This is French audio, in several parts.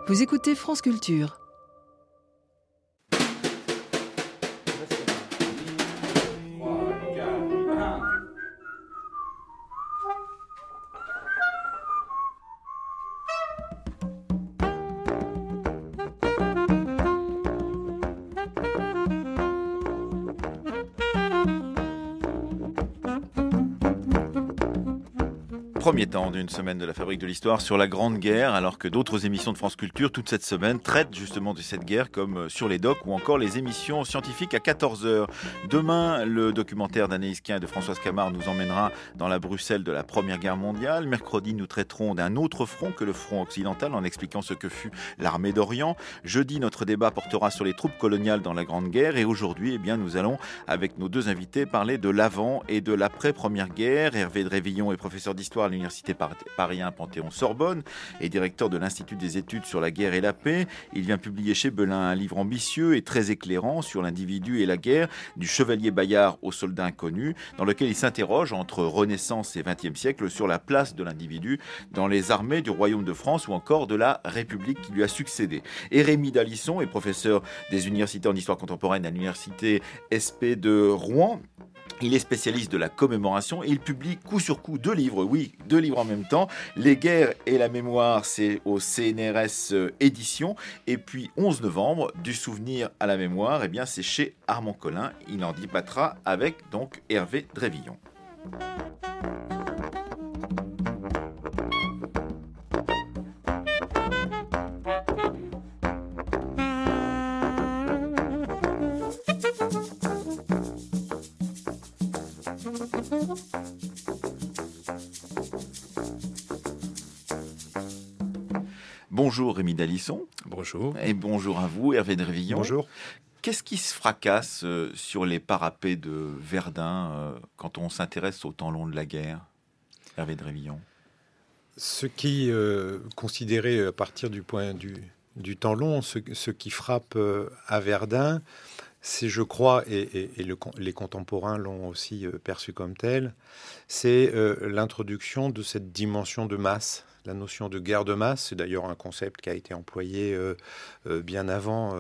Vous écoutez France Culture. Premier temps d'une semaine de la Fabrique de l'Histoire sur la Grande Guerre, alors que d'autres émissions de France Culture toute cette semaine traitent justement de cette guerre, comme Sur les docks ou encore les émissions scientifiques à 14h. Demain, le documentaire d'Anaïs Kien et de Françoise Camard nous emmènera dans la Bruxelles de la Première Guerre mondiale. Mercredi, nous traiterons d'un autre front que le front occidental en expliquant ce que fut l'armée d'Orient. Jeudi, notre débat portera sur les troupes coloniales dans la Grande Guerre. Et aujourd'hui, nous allons, avec nos deux invités, parler de l'avant et de l'après-Première Guerre. Hervé Drévillon est professeur d'histoire à l'Université Paris 1 Panthéon-Sorbonne et directeur de l'Institut des études sur la guerre et la paix. Il vient publier chez Belin un livre ambitieux et très éclairant sur l'individu et la guerre, du chevalier Bayard au soldat inconnu, dans lequel il s'interroge entre Renaissance et XXe siècle sur la place de l'individu dans les armées du Royaume de France ou encore de la République qui lui a succédé. Et Rémi Dalisson est professeur des universités en histoire contemporaine à l'Université SP de Rouen. Il est spécialiste de la commémoration et il publie coup sur coup deux livres en même temps. Les guerres et la mémoire, c'est au CNRS édition. Et puis 11 novembre, du souvenir à la mémoire, c'est chez Armand Collin. Il en débattra avec donc Hervé Drévillon. Bonjour Rémi Dalisson. Bonjour. Et bonjour à vous Hervé Drévillon. Bonjour. Qu'est-ce qui se fracasse sur les parapets de Verdun quand on s'intéresse au temps long de la guerre, Hervé Drévillon? Ce qui, considéré à partir du point du temps long, ce qui frappe à Verdun, c'est, je crois, et les contemporains l'ont aussi perçu comme tel, c'est l'introduction de cette dimension de masse. La notion de guerre de masse, c'est d'ailleurs un concept qui a été employé bien avant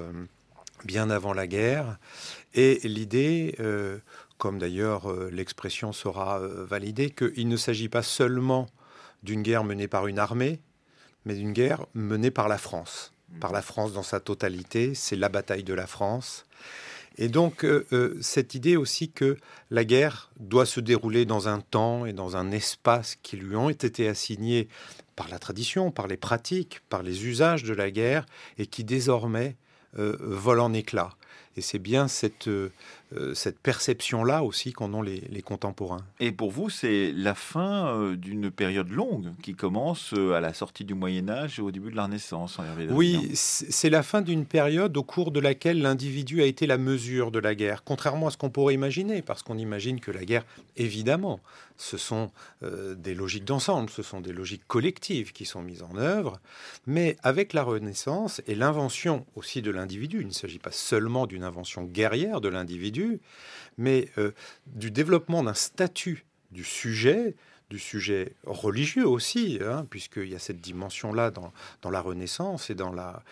la guerre. Et l'idée, comme d'ailleurs l'expression sera validée, qu'il ne s'agit pas seulement d'une guerre menée par une armée, mais d'une guerre menée par la France dans sa totalité. C'est la bataille de la France. Et donc, cette idée aussi que la guerre doit se dérouler dans un temps et dans un espace qui lui ont été assignés par la tradition, par les pratiques, par les usages de la guerre, et qui désormais volent en éclats. Et c'est bien cette perception-là aussi qu'en ont les contemporains. Et pour vous, c'est la fin d'une période longue qui commence à la sortie du Moyen-Âge et au début de la Renaissance. Oui, c'est la fin d'une période au cours de laquelle l'individu a été la mesure de la guerre, contrairement à ce qu'on pourrait imaginer, parce qu'on imagine que la guerre, évidemment, ce sont des logiques d'ensemble, ce sont des logiques collectives qui sont mises en œuvre, mais avec la Renaissance et l'invention aussi de l'individu, il ne s'agit pas seulement d'une invention guerrière de l'individu, mais du développement d'un statut du sujet religieux aussi, puisqu'il y a cette dimension-là dans la Renaissance et dans la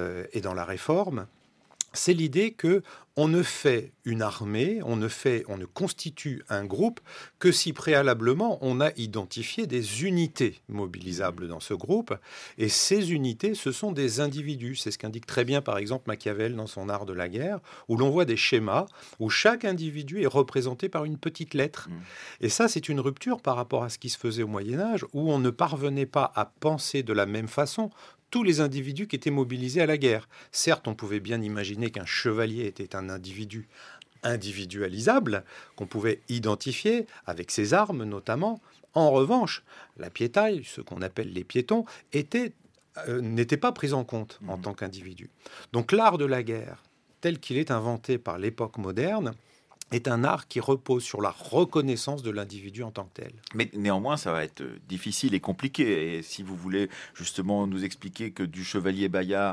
Réforme. C'est l'idée que on ne fait une armée, on ne constitue un groupe que si préalablement on a identifié des unités mobilisables dans ce groupe. Et ces unités, ce sont des individus. C'est ce qu'indique très bien, par exemple, Machiavel dans son Art de la guerre, où l'on voit des schémas où chaque individu est représenté par une petite lettre. Et ça, c'est une rupture par rapport à ce qui se faisait au Moyen-Âge, où on ne parvenait pas à penser de la même façon tous les individus qui étaient mobilisés à la guerre. Certes, on pouvait bien imaginer qu'un chevalier était un individu individualisable, qu'on pouvait identifier avec ses armes notamment. En revanche, la piétaille, ce qu'on appelle les piétons, n'était pas pris en compte en tant qu'individu. Donc l'art de la guerre, tel qu'il est inventé par l'époque moderne, est un art qui repose sur la reconnaissance de l'individu en tant que tel. Mais néanmoins, ça va être difficile et compliqué. Et si vous voulez justement nous expliquer que du Chevalier Bayard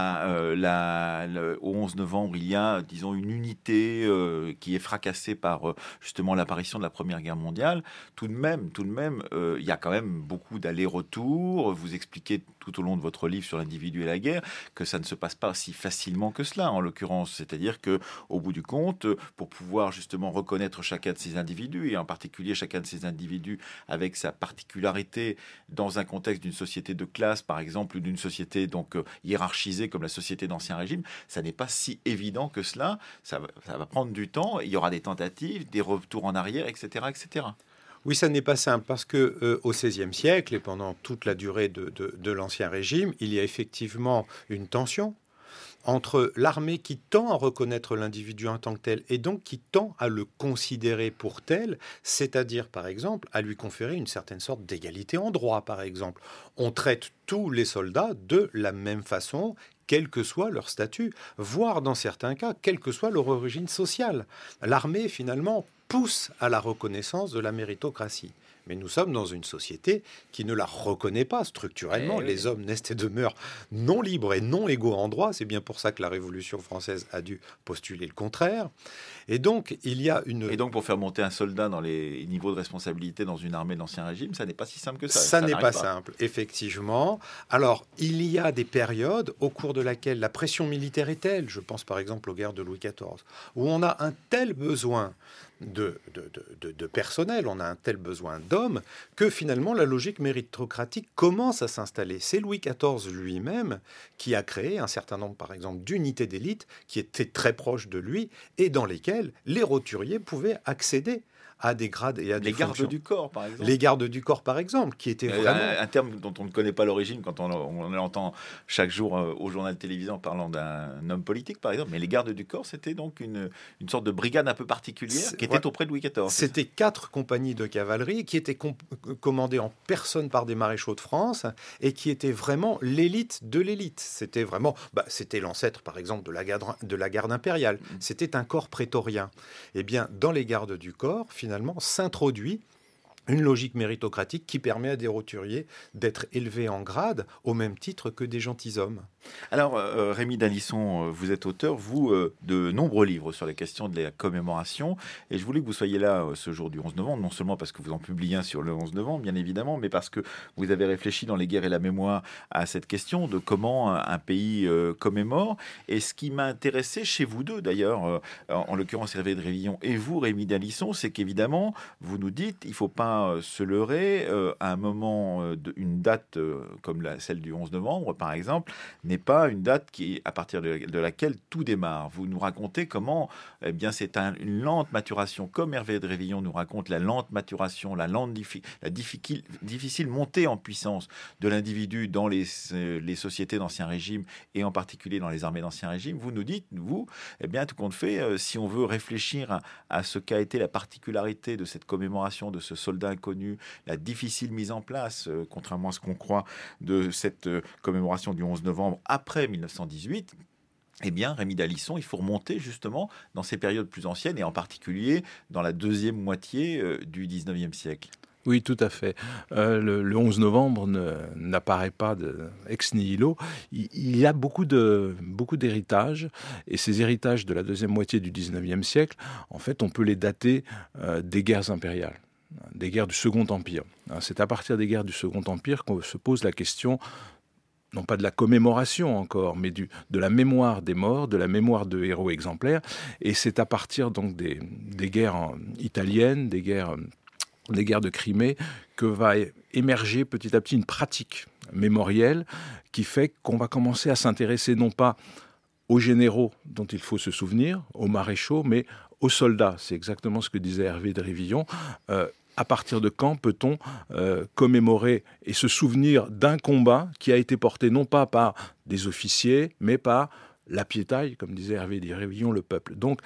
au 11 novembre, il y a, disons, une unité qui est fracassée par justement l'apparition de la Première Guerre mondiale, tout de même, il y a quand même beaucoup d'allers-retours. Vous expliquez tout au long de votre livre sur l'individu et la guerre que ça ne se passe pas si facilement que cela, en l'occurrence. C'est-à-dire que, au bout du compte, pour pouvoir justement reconnaître chacun de ces individus, et en particulier chacun de ces individus avec sa particularité dans un contexte d'une société de classe, par exemple, ou d'une société donc hiérarchisée comme la société d'Ancien Régime, ça n'est pas si évident que cela. Ça va prendre du temps, il y aura des tentatives, des retours en arrière, etc., etc. Oui, ça n'est pas simple parce que au XVIe siècle et pendant toute la durée de l'Ancien Régime, il y a effectivement une tension entre l'armée qui tend à reconnaître l'individu en tant que tel et donc qui tend à le considérer pour tel, c'est-à-dire par exemple à lui conférer une certaine sorte d'égalité en droit, par exemple. On traite tous les soldats de la même façon, quel que soit leur statut, voire dans certains cas, quelle que soit leur origine sociale. L'armée, finalement, pousse à la reconnaissance de la méritocratie. Mais nous sommes dans une société qui ne la reconnaît pas structurellement. Les hommes naissent et demeurent non libres et non égaux en droit. C'est bien pour ça que la Révolution française a dû postuler le contraire. Et donc, il y a une... Et donc, pour faire monter un soldat dans les niveaux de responsabilité dans une armée d'Ancien Régime, ça n'est pas si simple que ça. Ça n'est pas simple, effectivement. Alors, il y a des périodes au cours de laquelle la pression militaire est telle, je pense par exemple aux guerres de Louis XIV, où on a un tel besoin de personnel, on a un tel besoin d'hommes, que finalement la logique méritocratique commence à s'installer. C'est Louis XIV lui-même qui a créé un certain nombre, par exemple, d'unités d'élite qui étaient très proches de lui et dans lesquelles les roturiers pouvaient accéder à des grades et à des fonctions. Les gardes du corps, par exemple. Les gardes du corps, par exemple, qui étaient vraiment... Un terme dont on ne connaît pas l'origine quand on l'entend chaque jour au journal télévisé en parlant d'un homme politique, par exemple. Mais les gardes du corps, c'était donc une sorte de brigade un peu particulière qui était auprès de Louis XIV. C'était 4 compagnies de cavalerie qui étaient commandées en personne par des maréchaux de France et qui étaient vraiment l'élite de l'élite. C'était vraiment... c'était l'ancêtre, par exemple, de la garde impériale. C'était un corps prétorien. Eh bien, dans les gardes du corps, finalement, s'introduit une logique méritocratique qui permet à des roturiers d'être élevés en grade au même titre que des gentilshommes. Alors, Rémi d'Alisson, vous êtes auteur, vous, de nombreux livres sur les questions de la commémoration. Et je voulais que vous soyez là ce jour du 11 novembre, non seulement parce que vous en publiez un sur le 11 novembre, bien évidemment, mais parce que vous avez réfléchi dans Les guerres et la mémoire à cette question de comment un pays commémore. Et ce qui m'a intéressé chez vous deux, d'ailleurs, en l'occurrence Hervé de Révillon et vous, Rémi d'Alisson, c'est qu'évidemment, vous nous dites, il ne faut pas se leurrer, à un moment, une date comme celle du 11 novembre, par exemple, n'est pas une date à partir de laquelle tout démarre. Vous nous racontez comment c'est une lente maturation, comme Hervé de Révillon nous raconte la lente maturation, la difficile montée en puissance de l'individu dans les sociétés d'Ancien Régime et en particulier dans les armées d'Ancien Régime. Vous nous dites, tout compte fait, si on veut réfléchir à ce qu'a été la particularité de cette commémoration de ce soldat inconnu, la difficile mise en place, contrairement à ce qu'on croit, de cette commémoration du 11 novembre après 1918, Rémi d'Alisson, il faut remonter justement dans ces périodes plus anciennes et en particulier dans la deuxième moitié du 19e siècle. Oui, tout à fait. Le 11 novembre n'apparaît pas ex nihilo. Il y a beaucoup d'héritages, et ces héritages de la deuxième moitié du 19e siècle, en fait, on peut les dater des guerres impériales, des guerres du Second Empire. C'est à partir des guerres du Second Empire qu'on se pose la question, non pas de la commémoration encore, mais de la mémoire des morts, de la mémoire de héros exemplaires. Et c'est à partir donc des guerres italiennes, des guerres de Crimée, que va émerger petit à petit une pratique mémorielle qui fait qu'on va commencer à s'intéresser non pas aux généraux dont il faut se souvenir, aux maréchaux, mais aux soldats. C'est exactement ce que disait Hervé de Révillon. À partir de quand peut-on commémorer et se souvenir d'un combat qui a été porté non pas par des officiers, mais par la piétaille, comme disait Hervé de Révillon, le peuple. Donc,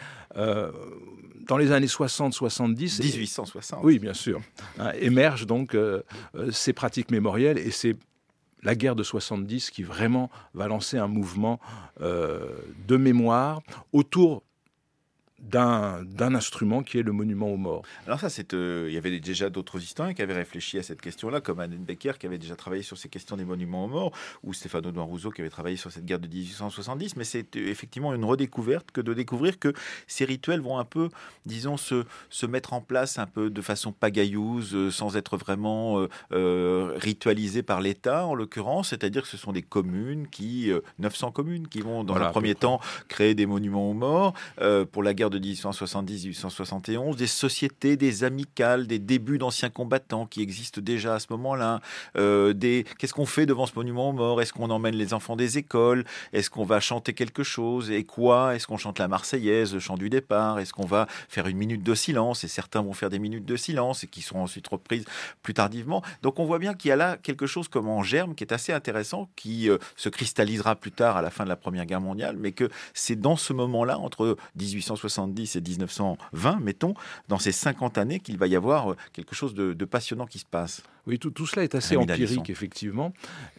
dans les années 60-70... 1860. Oui, bien sûr. Émergent donc ces pratiques mémorielles, et c'est la guerre de 70 qui vraiment va lancer un mouvement de mémoire autour d'un instrument qui est le monument aux morts. Alors ça, il y avait déjà d'autres historiens qui avaient réfléchi à cette question-là, comme Anne Becker qui avait déjà travaillé sur ces questions des monuments aux morts, ou Stéphane Audouin-Rousseau qui avait travaillé sur cette guerre de 1870. Mais c'est effectivement une redécouverte que de découvrir que ces rituels vont un peu, disons, se mettre en place un peu de façon pagailleuse, sans être vraiment ritualisés par l'État, en l'occurrence. C'est-à-dire que ce sont des communes 900 communes qui vont, dans un premier temps, créer des monuments aux morts. Pour la guerre de 1870-1871, des sociétés, des amicales, des débuts d'anciens combattants qui existent déjà à ce moment-là. Qu'est-ce qu'on fait devant ce monument aux morts? Est-ce qu'on emmène les enfants des écoles? Est-ce qu'on va chanter quelque chose? Et quoi? Est-ce qu'on chante la Marseillaise, le chant du départ? Est-ce qu'on va faire une minute de silence? Et certains vont faire des minutes de silence et qui seront ensuite reprises plus tardivement. Donc on voit bien qu'il y a là quelque chose comme en germe qui est assez intéressant, qui se cristallisera plus tard à la fin de la Première Guerre mondiale, mais que c'est dans ce moment-là, entre 1870 et 1920, mettons, dans ces 50 années, qu'il va y avoir quelque chose de passionnant qui se passe. Oui, tout cela est assez empirique, effectivement.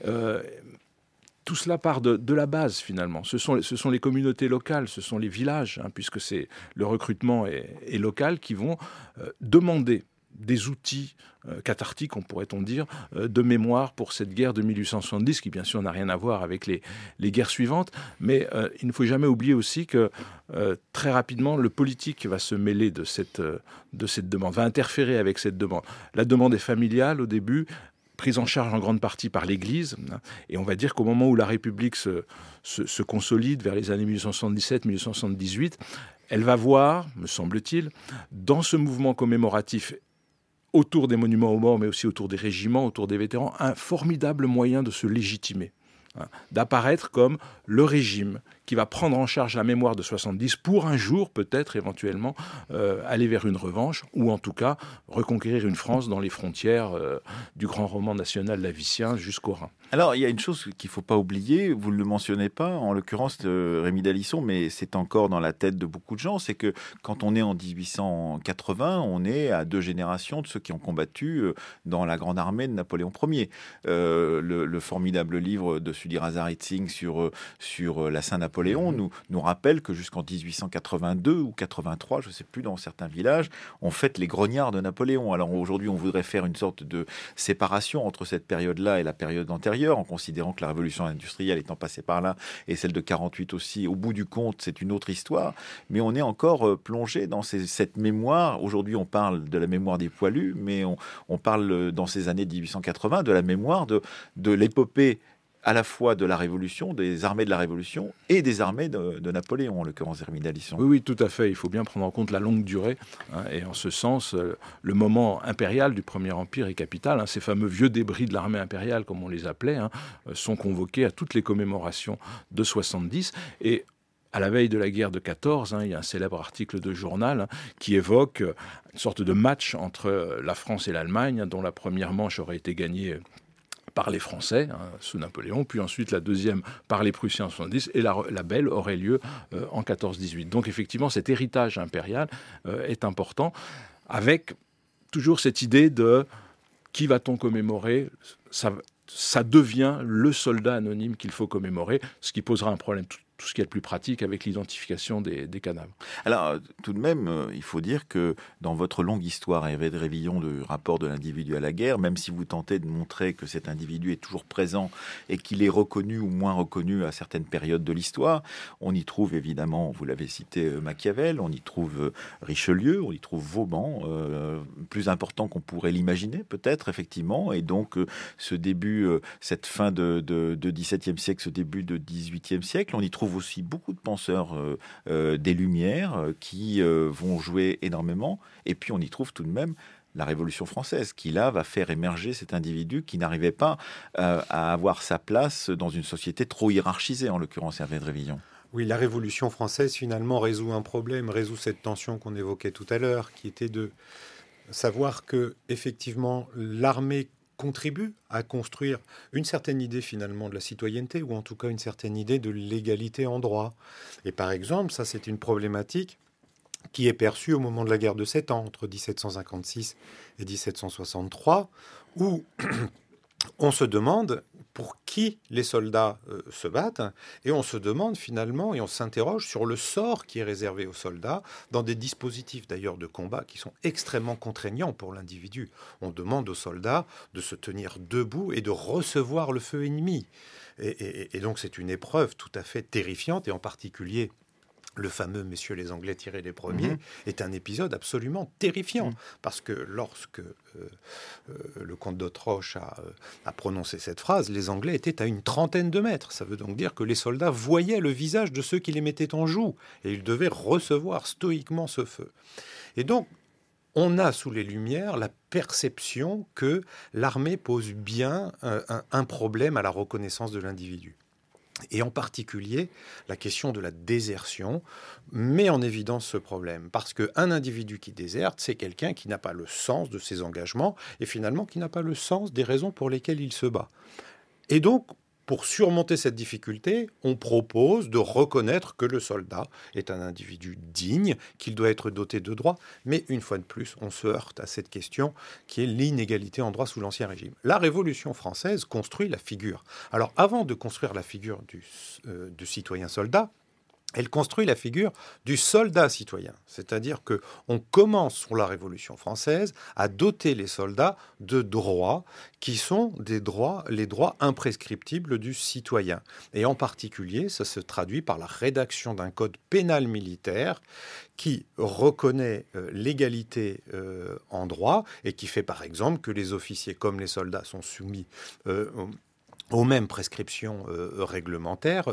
Tout cela part de la base, finalement. Ce sont les communautés locales, ce sont les villages, puisque le recrutement est local, qui vont demander des outils cathartiques, pourrait-on dire, de mémoire pour cette guerre de 1870, qui bien sûr n'a rien à voir avec les guerres suivantes. Mais il ne faut jamais oublier aussi que très rapidement, le politique va se mêler de cette demande, va interférer avec cette demande. La demande est familiale au début, prise en charge en grande partie par l'Église. Et on va dire qu'au moment où la République se consolide, vers les années 1877-1878, elle va voir, me semble-t-il, dans ce mouvement commémoratif autour des monuments aux morts, mais aussi autour des régiments, autour des vétérans, un formidable moyen de se légitimer, d'apparaître comme le régime qui va prendre en charge la mémoire de 70 pour un jour, peut-être, éventuellement, aller vers une revanche, ou en tout cas, reconquérir une France dans les frontières du grand roman national lavicien jusqu'au Rhin. Alors, il y a une chose qu'il ne faut pas oublier, vous ne le mentionnez pas, en l'occurrence Rémi Dalisson, mais c'est encore dans la tête de beaucoup de gens, c'est que quand on est en 1880, on est à 2 générations de ceux qui ont combattu dans la grande armée de Napoléon Ier. Le formidable livre de Sudhir Hazare-Singh sur la Saint-Napoléon nous rappelle que jusqu'en 1882 ou 83, je ne sais plus, dans certains villages, on fête les grognards de Napoléon. Alors aujourd'hui, on voudrait faire une sorte de séparation entre cette période-là et la période antérieure, en considérant que la révolution industrielle étant passée par là, et celle de 48 aussi, au bout du compte, c'est une autre histoire. Mais on est encore plongé dans cette mémoire. Aujourd'hui, on parle de la mémoire des poilus, mais on parle dans ces années 1880 de la mémoire de l'épopée à la fois de la Révolution, des armées de la Révolution et des armées de Napoléon, en l'occurrence Rémi Dalisson. Oui, tout à fait. Il faut bien prendre en compte la longue durée. Et en ce sens, le moment impérial du Premier Empire est capital. Ces fameux vieux débris de l'armée impériale, comme on les appelait, sont convoqués à toutes les commémorations de 70. Et à la veille de la guerre de 14, il y a un célèbre article de journal qui évoque une sorte de match entre la France et l'Allemagne, dont la première manche aurait été gagnée par les Français, sous Napoléon, puis ensuite la deuxième par les Prussiens en 70, et la belle aurait lieu en 14-18. Donc effectivement, cet héritage impérial est important, avec toujours cette idée de qui va-t-on commémorer ? Ça devient le soldat anonyme qu'il faut commémorer, ce qui posera un problème tout ce qui est le plus pratique avec l'identification des cadavres. Alors, tout de même, il faut dire que dans votre longue histoire, Hervé de Révillon, du rapport de l'individu à la guerre, même si vous tentez de montrer que cet individu est toujours présent et qu'il est reconnu ou moins reconnu à certaines périodes de l'histoire, on y trouve évidemment, vous l'avez cité, Machiavel, on y trouve Richelieu, on y trouve Vauban, plus important qu'on pourrait l'imaginer peut-être, effectivement, et donc ce début, cette fin de XVIIe siècle, ce début de XVIIIe siècle, on y trouve aussi beaucoup de penseurs des Lumières qui vont jouer énormément. Et puis on y trouve tout de même la Révolution française qui là va faire émerger cet individu qui n'arrivait pas à avoir sa place dans une société trop hiérarchisée, en l'occurrence Hervé de Révillon. Oui, la Révolution française finalement résout un problème, résout cette tension qu'on évoquait tout à l'heure, qui était de savoir que effectivement l'armée contribue à construire une certaine idée finalement de la citoyenneté, ou en tout cas une certaine idée de l'égalité en droit. Et par exemple, ça c'est une problématique qui est perçue au moment de la guerre de 7 ans, entre 1756 et 1763, où on se demande pour qui les soldats se battent, et on se demande finalement, et on s'interroge sur le sort qui est réservé aux soldats, dans des dispositifs d'ailleurs de combat qui sont extrêmement contraignants pour l'individu. On demande aux soldats de se tenir debout et de recevoir le feu ennemi. Et donc c'est une épreuve tout à fait terrifiante, et en particulier le fameux Messieurs les Anglais tirés les premiers est un épisode absolument terrifiant, parce que lorsque le comte d'Auteroche a prononcé cette phrase, les Anglais étaient à une trentaine de mètres. Ça veut donc dire que les soldats voyaient le visage de ceux qui les mettaient en joue, et ils devaient recevoir stoïquement ce feu. Et donc, on a sous les Lumières la perception que l'armée pose bien un problème à la reconnaissance de l'individu. Et en particulier, la question de la désertion met en évidence ce problème. Parce qu'un individu qui déserte, c'est quelqu'un qui n'a pas le sens de ses engagements et finalement qui n'a pas le sens des raisons pour lesquelles il se bat. Et donc, pour surmonter cette difficulté, on propose de reconnaître que le soldat est un individu digne, qu'il doit être doté de droits. Mais une fois de plus, on se heurte à cette question qui est l'inégalité en droit sous l'Ancien Régime. La Révolution française construit la figure. Alors, avant de construire la figure du citoyen soldat, elle construit la figure du soldat citoyen. C'est-à-dire qu'on commence sous la Révolution française à doter les soldats de droits qui sont les droits imprescriptibles du citoyen. Et en particulier, ça se traduit par la rédaction d'un code pénal militaire qui reconnaît l'égalité en droit et qui fait par exemple que les officiers comme les soldats sont soumis aux mêmes prescriptions réglementaires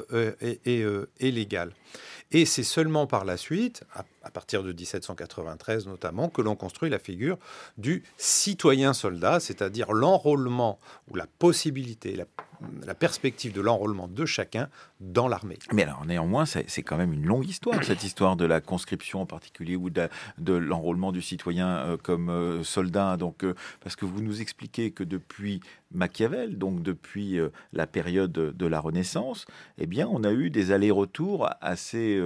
et légales. Et c'est seulement par la suite, à partir de 1793 notamment, que l'on construit la figure du citoyen soldat, c'est-à-dire l'enrôlement ou la possibilité, la perspective de l'enrôlement de chacun dans l'armée. Mais alors néanmoins, c'est quand même une longue histoire, cette histoire de la conscription en particulier ou de l'enrôlement du citoyen comme soldat. Donc, parce que vous nous expliquez que depuis Machiavel, donc depuis la période de la Renaissance, eh bien, on a eu des allers-retours assez,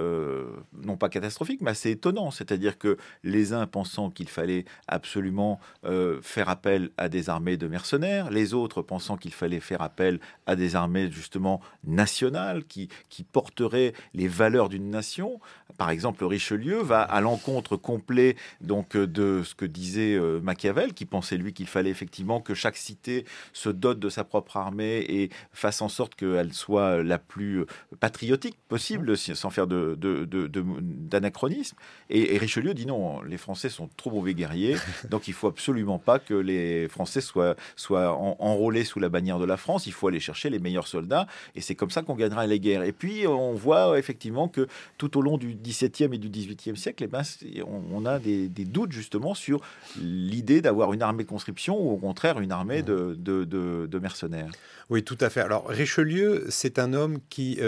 non pas catastrophiques, mais assez étonnants. C'est-à-dire que les uns pensant qu'il fallait absolument faire appel à des armées de mercenaires, les autres pensant qu'il fallait faire appel à des armées justement nationales qui porteraient les valeurs d'une nation. Par exemple, Richelieu va à l'encontre complet donc de ce que disait Machiavel, qui pensait lui qu'il fallait effectivement que chaque cité se dote de sa propre armée et fasse en sorte qu'elle soit la plus patriotique possible, sans faire d'anachronisme. Et Richelieu dit non, les Français sont trop mauvais guerriers, donc il faut absolument pas que les Français soient enrôlés sous la bannière de la France. Il faut aller chercher les meilleurs soldats, et c'est comme ça qu'on gagnera les guerres. Et puis on voit effectivement que tout au long du XVIIe et du XVIIIe siècle, eh ben, on a des doutes justement sur l'idée d'avoir une armée de conscription ou au contraire une armée de mercenaires. Oui, tout à fait. Alors Richelieu, c'est un homme qui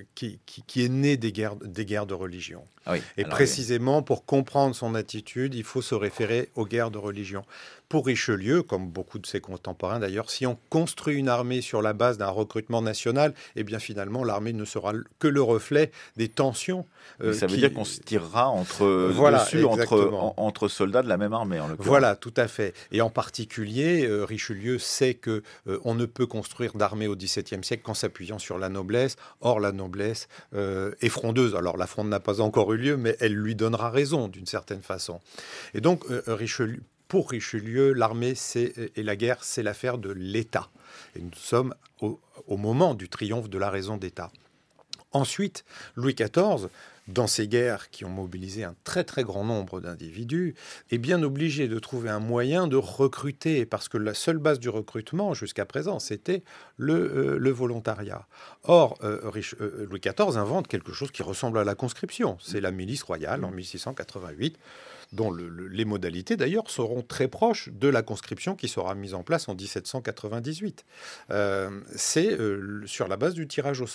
est né des guerres de religion. Ah oui, et précisément, pour comprendre son attitude, il faut se référer aux guerres de religion. Pour Richelieu, comme beaucoup de ses contemporains d'ailleurs, si on construit une armée sur la base d'un recrutement national, eh bien finalement l'armée ne sera que le reflet des tensions. Ça veut dire qu'on se tirera entre soldats de la même armée, en l'occurrence. Voilà, tout à fait. Et en particulier, Richelieu sait que on ne peut construire d'armée au XVIIe siècle qu'en s'appuyant sur la noblesse. Or, la noblesse est frondeuse. Alors, la fronde n'a pas encore eu lieu, mais elle lui donnera raison d'une certaine façon. Et donc, pour Richelieu, l'armée et la guerre, c'est l'affaire de l'État. Et nous sommes au moment du triomphe de la raison d'État. Ensuite, Louis XIV, dans ces guerres qui ont mobilisé un très très grand nombre d'individus, est bien obligé de trouver un moyen de recruter, parce que la seule base du recrutement jusqu'à présent, c'était le volontariat. Or, Louis XIV invente quelque chose qui ressemble à la conscription. C'est la milice royale en 1688, dont les modalités d'ailleurs seront très proches de la conscription qui sera mise en place en 1798. C'est sur la base du tirage au sort.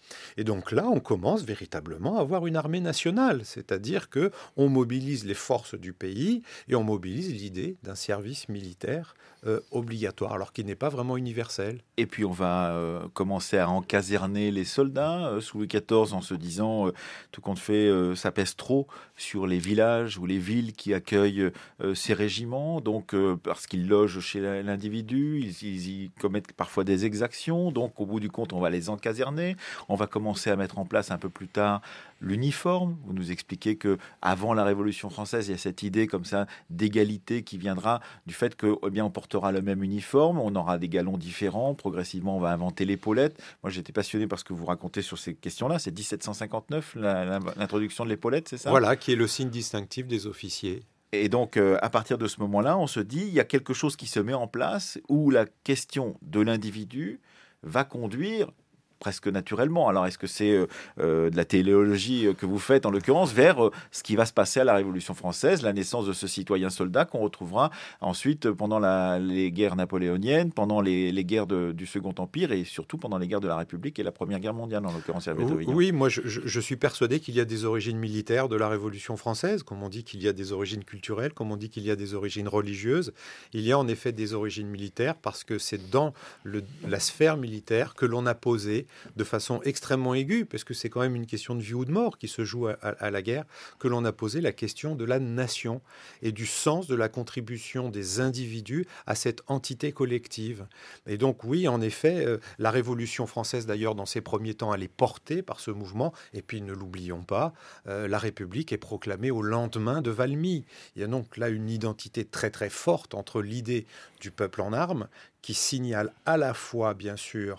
Et donc là, on commence véritablement à avoir une armée nationale, c'est-à-dire qu'on mobilise les forces du pays et on mobilise l'idée d'un service militaire obligatoire, alors qu'il n'est pas vraiment universel. Et puis on va commencer à encaserner les soldats sous Louis XIV en se disant tout compte fait, ça pèse trop sur les villages ou les villes qui accueillent ces régiments, donc parce qu'ils logent chez l'individu, ils y commettent parfois des exactions, donc au bout du compte on va les encaserner. On va commencer à mettre en place un peu plus tard l'uniforme. Vous nous expliquez que avant la Révolution française, il y a cette idée comme ça d'égalité qui viendra du fait que eh bien on portera le même uniforme, on aura des galons différents, progressivement on va inventer l'épaulette. Moi j'étais passionné par ce que vous racontez sur ces questions-là, c'est 1759 l'introduction de l'épaulette, c'est ça? Voilà, qui est le signe distinctif des officiers. Et donc, à partir de ce moment-là, on se dit, il y a quelque chose qui se met en place où la question de l'individu va conduire presque naturellement. Alors, est-ce que c'est de la téléologie que vous faites, en l'occurrence, vers ce qui va se passer à la Révolution française, la naissance de ce citoyen soldat qu'on retrouvera ensuite pendant les guerres napoléoniennes, pendant les guerres du Second Empire et surtout pendant les guerres de la République et la Première Guerre mondiale, en l'occurrence, Hervé Drevillon. Oui, moi, je suis persuadé qu'il y a des origines militaires de la Révolution française, comme on dit qu'il y a des origines culturelles, comme on dit qu'il y a des origines religieuses. Il y a en effet des origines militaires parce que c'est dans la sphère militaire que l'on a posé de façon extrêmement aiguë, parce que c'est quand même une question de vie ou de mort qui se joue à la guerre, que l'on a posé la question de la nation et du sens de la contribution des individus à cette entité collective. Et donc oui, en effet, la Révolution française, d'ailleurs, dans ses premiers temps, elle est portée par ce mouvement. Et puis, ne l'oublions pas, la République est proclamée au lendemain de Valmy. Il y a donc là une identité très très forte entre l'idée du peuple en armes, qui signale à la fois, bien sûr,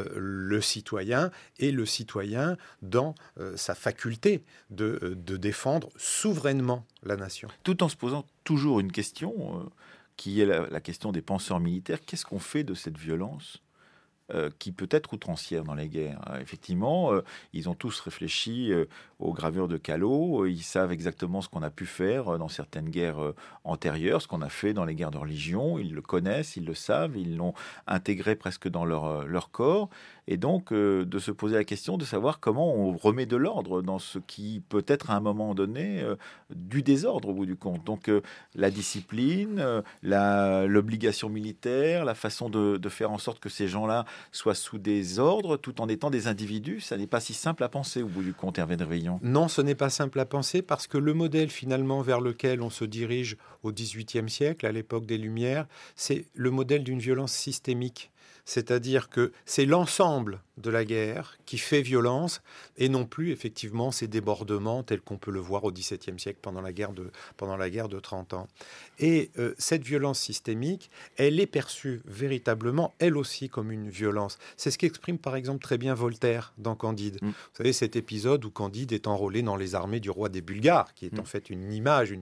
le citoyen et le citoyen dans sa faculté de défendre souverainement la nation. Tout en se posant toujours une question, qui est la question des penseurs militaires. Qu'est-ce qu'on fait de cette violence qui peut être outrancière dans les guerres? Effectivement, ils ont tous réfléchi aux gravures de Callot, ils savent exactement ce qu'on a pu faire dans certaines guerres antérieures, ce qu'on a fait dans les guerres de religion, ils le connaissent, ils le savent, ils l'ont intégré presque dans leur corps, et donc de se poser la question de savoir comment on remet de l'ordre dans ce qui peut être à un moment donné du désordre au bout du compte. Donc la discipline, l'obligation militaire, la façon de faire en sorte que ces gens-là soient sous des ordres tout en étant des individus, ça n'est pas si simple à penser au bout du compte, Hervé Drevillon. Non, ce n'est pas simple à penser parce que le modèle finalement vers lequel on se dirige au XVIIIe siècle, à l'époque des Lumières, c'est le modèle d'une violence systémique. C'est-à-dire que c'est l'ensemble de la guerre qui fait violence et non plus effectivement ces débordements tels qu'on peut le voir au XVIIe siècle pendant la guerre de 30 ans. Et cette violence systémique, elle est perçue véritablement, elle aussi, comme une violence. C'est ce qu'exprime par exemple très bien Voltaire dans Candide. Vous savez, cet épisode où Candide est enrôlé dans les armées du roi des Bulgares, qui est en fait une image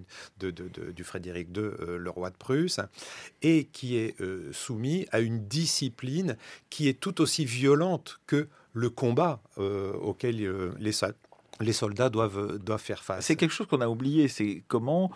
du Frédéric II, le roi de Prusse, et qui est soumis à une discipline qui est tout aussi violente que le combat auquel les soldats doivent faire face. C'est quelque chose qu'on a oublié, c'est comment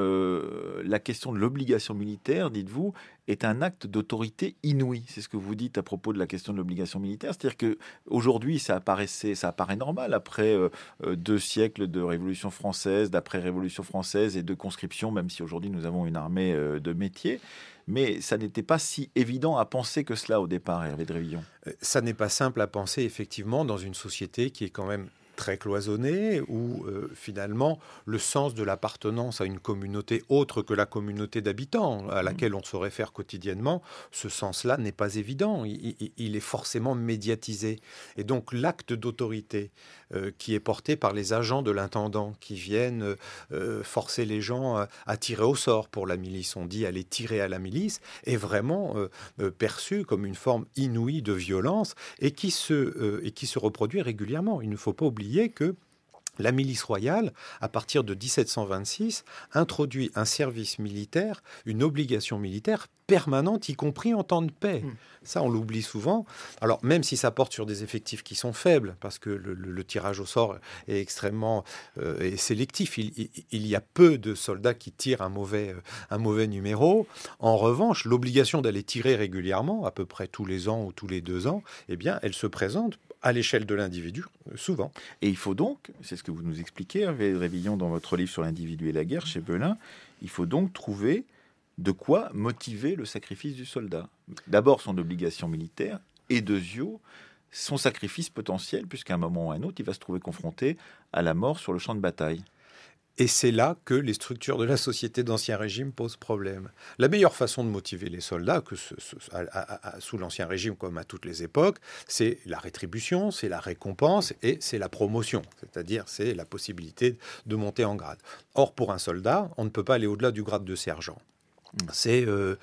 la question de l'obligation militaire, dites-vous, est un acte d'autorité inouï. C'est ce que vous dites à propos de la question de l'obligation militaire. C'est-à-dire qu'aujourd'hui, ça apparaît normal après 2 siècles de Révolution française, d'après-Révolution française et de conscription, même si aujourd'hui nous avons une armée de métier. Mais ça n'était pas si évident à penser que cela au départ, Hervé Drevillon. Ça n'est pas simple à penser, effectivement, dans une société qui est quand même très cloisonnée, où finalement le sens de l'appartenance à une communauté autre que la communauté d'habitants à laquelle on se réfère quotidiennement, ce sens-là n'est pas évident. Il est forcément médiatisé. Et donc l'acte d'autorité qui est porté par les agents de l'intendant qui viennent forcer les gens à tirer au sort pour la milice, on dit aller tirer à la milice, est vraiment perçu comme une forme inouïe de violence et qui se reproduit régulièrement. Il ne faut pas oublier que la milice royale, à partir de 1726, introduit un service militaire, une obligation militaire permanente, y compris en temps de paix. Ça, on l'oublie souvent. Alors, même si ça porte sur des effectifs qui sont faibles, parce que le tirage au sort est extrêmement sélectif. Il y a peu de soldats qui tirent un mauvais numéro. En revanche, l'obligation d'aller tirer régulièrement, à peu près tous les ans ou tous les 2 ans, eh bien, elle se présente à l'échelle de l'individu, souvent. Et il faut donc, c'est ce que vous nous expliquez, Hervé Révillon, dans votre livre sur l'individu et la guerre chez Belin, il faut donc trouver de quoi motiver le sacrifice du soldat. D'abord son obligation militaire, et deuxièmement, son sacrifice potentiel, puisqu'à un moment ou à un autre, il va se trouver confronté à la mort sur le champ de bataille. Et c'est là que les structures de la société d'Ancien Régime posent problème. La meilleure façon de motiver les soldats, sous l'Ancien Régime comme à toutes les époques, c'est la rétribution, c'est la récompense et c'est la promotion, c'est-à-dire c'est la possibilité de monter en grade. Or, pour un soldat, on ne peut pas aller au-delà du grade de sergent. C'est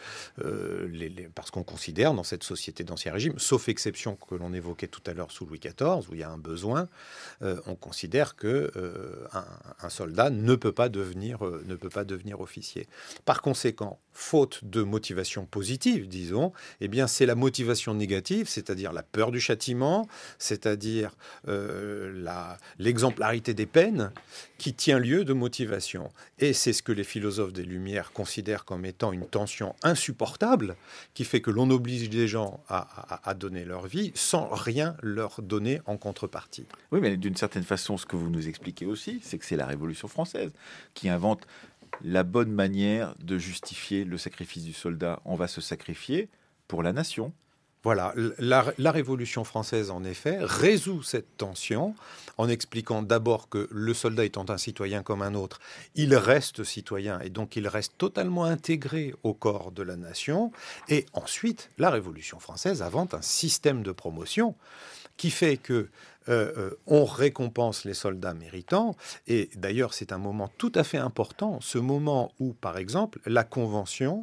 parce qu'on considère dans cette société d'Ancien Régime, sauf exception que l'on évoquait tout à l'heure sous Louis XIV, où il y a un besoin, on considère que un soldat ne peut pas devenir officier. Par conséquent, faute de motivation positive, disons, eh bien c'est la motivation négative, c'est-à-dire la peur du châtiment, c'est-à-dire l'exemplarité des peines, qui tient lieu de motivation. Et c'est ce que les philosophes des Lumières considèrent comme étant une tension insupportable, qui fait que l'on oblige les gens à donner leur vie sans rien leur donner en contrepartie. Oui, mais d'une certaine façon, ce que vous nous expliquez aussi, c'est que c'est la Révolution française qui invente la bonne manière de justifier le sacrifice du soldat. On va se sacrifier pour la nation. Voilà, la Révolution française, en effet, résout cette tension en expliquant d'abord que le soldat étant un citoyen comme un autre, il reste citoyen et donc il reste totalement intégré au corps de la nation. Et ensuite, la Révolution française invente un système de promotion qui fait que on récompense les soldats méritants. Et d'ailleurs, c'est un moment tout à fait important, ce moment où, par exemple, la Convention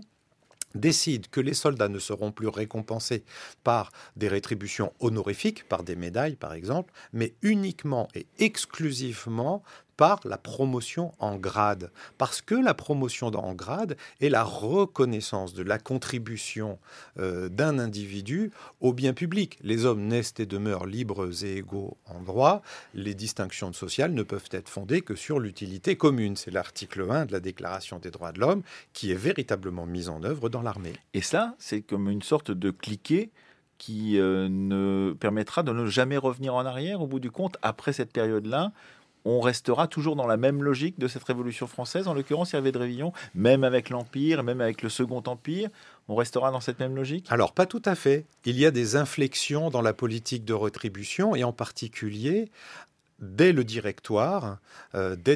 décide que les soldats ne seront plus récompensés par des rétributions honorifiques, par des médailles par exemple, mais uniquement et exclusivement par la promotion en grade. Parce que la promotion en grade est la reconnaissance de la contribution d'un individu au bien public. Les hommes naissent et demeurent libres et égaux en droit. Les distinctions sociales ne peuvent être fondées que sur l'utilité commune. C'est l'article 1 de la Déclaration des droits de l'homme qui est véritablement mise en œuvre dans l'armée. Et ça, c'est comme une sorte de cliquet qui ne permettra de ne jamais revenir en arrière au bout du compte. Après cette période-là, on restera toujours dans la même logique de cette Révolution française, en l'occurrence Hervé de Révillon, même avec l'Empire, même avec le Second Empire, on restera dans cette même logique? Alors, pas tout à fait. Il y a des inflexions dans la politique de rétribution, et en particulier dès le Directoire, dès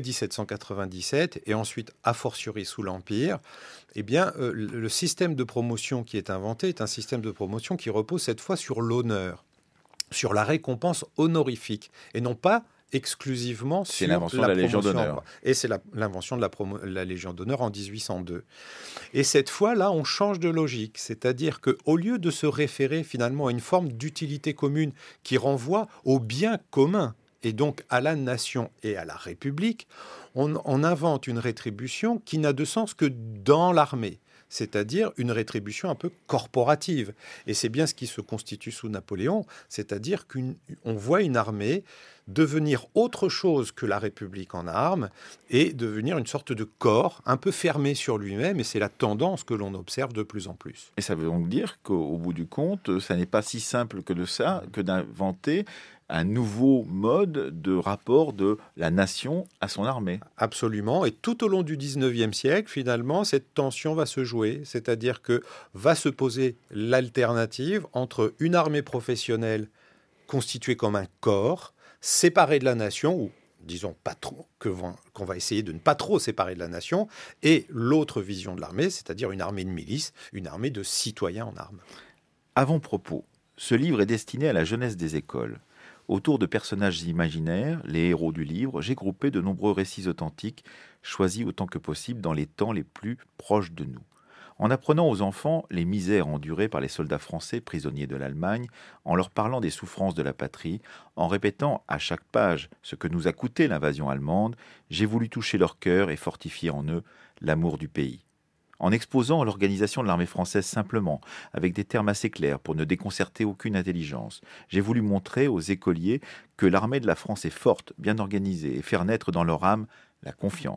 1797, et ensuite a fortiori sous l'Empire. Eh bien, le système de promotion qui est inventé est un système de promotion qui repose cette fois sur l'honneur, sur la récompense honorifique, et non pas exclusivement sur l'invention de la Légion d'honneur. Et c'est l'invention de la Légion d'honneur en 1802. Et cette fois-là, on change de logique. C'est-à-dire qu'au lieu de se référer finalement à une forme d'utilité commune qui renvoie au bien commun, et donc à la nation et à la République, on invente une rétribution qui n'a de sens que dans l'armée. C'est-à-dire une rétribution un peu corporative. Et c'est bien ce qui se constitue sous Napoléon, c'est-à-dire qu'on voit une armée devenir autre chose que la République en armes et devenir une sorte de corps un peu fermé sur lui-même, et c'est la tendance que l'on observe de plus en plus. Et ça veut donc dire qu'au bout du compte, ça n'est pas si simple que de ça, que d'inventer un nouveau mode de rapport de la nation à son armée. Absolument. Et tout au long du 19e siècle, finalement, cette tension va se jouer. C'est-à-dire que va se poser l'alternative entre une armée professionnelle constituée comme un corps, séparée de la nation, ou disons pas trop, qu'on va essayer de ne pas trop séparer de la nation, et l'autre vision de l'armée, c'est-à-dire une armée de milices, une armée de citoyens en armes. Avant-propos, ce livre est destiné à la jeunesse des écoles. Autour de personnages imaginaires, les héros du livre, j'ai groupé de nombreux récits authentiques, choisis autant que possible dans les temps les plus proches de nous. En apprenant aux enfants les misères endurées par les soldats français prisonniers de l'Allemagne, en leur parlant des souffrances de la patrie, en répétant à chaque page ce que nous a coûté l'invasion allemande, j'ai voulu toucher leur cœur et fortifier en eux l'amour du pays. En exposant l'organisation de l'armée française simplement, avec des termes assez clairs pour ne déconcerter aucune intelligence, j'ai voulu montrer aux écoliers que l'armée de la France est forte, bien organisée, et faire naître dans leur âme la confiance.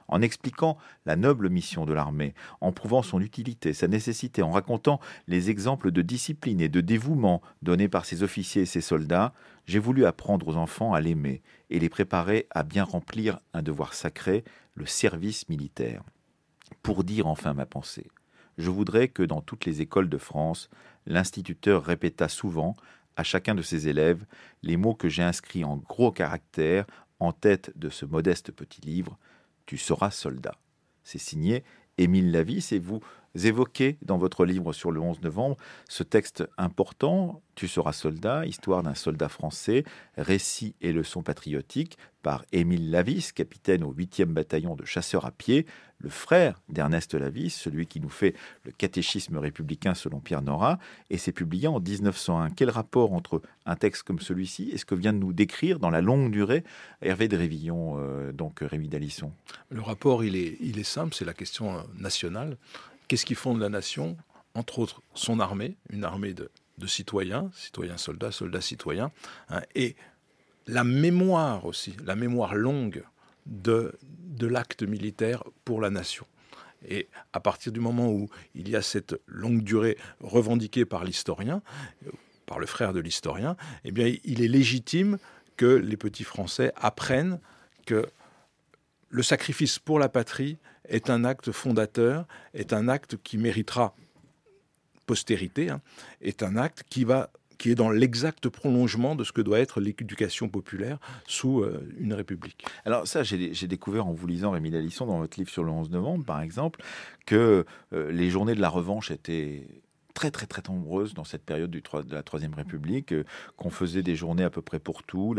en expliquant la noble mission de l'armée, en prouvant son utilité, sa nécessité, en racontant les exemples de discipline et de dévouement donnés par ses officiers et ses soldats, j'ai voulu apprendre aux enfants à l'aimer et les préparer à bien remplir un devoir sacré, le service militaire. Pour dire enfin ma pensée, je voudrais que dans toutes les écoles de France, l'instituteur répétât souvent à chacun de ses élèves les mots que j'ai inscrits en gros caractères en tête de ce modeste petit livre, « Tu seras soldat ». C'est signé Émile Lavis et vous évoquez dans votre livre sur le 11 novembre ce texte important, « Tu seras soldat », histoire d'un soldat français, récit et leçons patriotiques par Émile Lavis, capitaine au 8e bataillon de chasseurs à pied, le frère d'Ernest Lavis, celui qui nous fait le catéchisme républicain selon Pierre Nora, et c'est publié en 1901. Quel rapport entre un texte comme celui-ci et ce que vient de nous décrire dans la longue durée Hervé de Révillon, donc Rémi d'Alisson? Le rapport, il est simple, c'est la question nationale. Qu'est-ce qui fonde la nation? Entre autres, son armée, une armée de citoyens, citoyens-soldats, soldats-citoyens, hein, et la mémoire aussi, la mémoire longue de l'acte militaire pour la nation. Et à partir du moment où il y a cette longue durée revendiquée par l'historien, par le frère de l'historien, eh bien, il est légitime que les petits Français apprennent que le sacrifice pour la patrie est un acte fondateur, est un acte qui méritera postérité, hein, est un acte qui est dans l'exact prolongement de ce que doit être l'éducation populaire sous une république. Alors ça, j'ai découvert en vous lisant, Rémi d'Alisson, dans votre livre sur le 11 novembre, par exemple, que les journées de la revanche étaient très très très nombreuses dans cette période de la Troisième République, qu'on faisait des journées à peu près pour tout,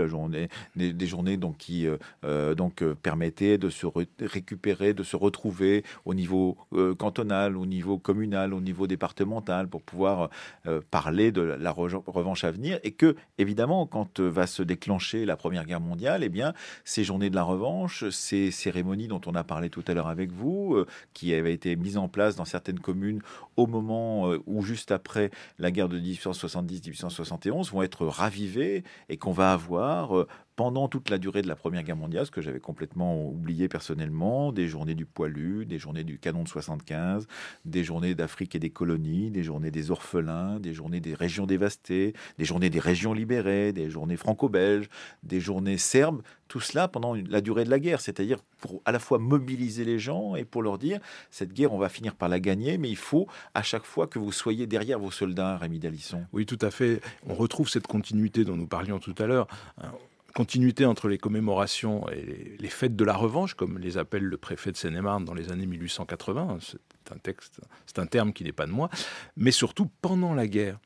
des journées donc qui permettaient de se récupérer, de se retrouver au niveau cantonal, au niveau communal, au niveau départemental, pour pouvoir parler de la revanche à venir, et que évidemment quand va se déclencher la Première Guerre mondiale, eh bien ces journées de la revanche, ces cérémonies dont on a parlé tout à l'heure avec vous, qui avaient été mises en place dans certaines communes au moment où juste après la guerre de 1870-1871 vont être ravivés et qu'on va avoir pendant toute la durée de la Première Guerre mondiale, ce que j'avais complètement oublié personnellement, des journées du poilu, des journées du canon de 75, des journées d'Afrique et des colonies, des journées des orphelins, des journées des régions dévastées, des journées des régions libérées, des journées franco-belges, des journées serbes, tout cela pendant la durée de la guerre, c'est-à-dire pour à la fois mobiliser les gens et pour leur dire, cette guerre, on va finir par la gagner, mais il faut à chaque fois que vous soyez derrière vos soldats, Rémi d'Alisson. Oui, tout à fait. On retrouve cette continuité dont nous parlions tout à l'heure. Continuité entre les commémorations et les fêtes de la revanche, comme les appelle le préfet de Seine-et-Marne dans les années 1880. C'est un terme qui n'est pas de moi. Mais surtout, pendant la guerre,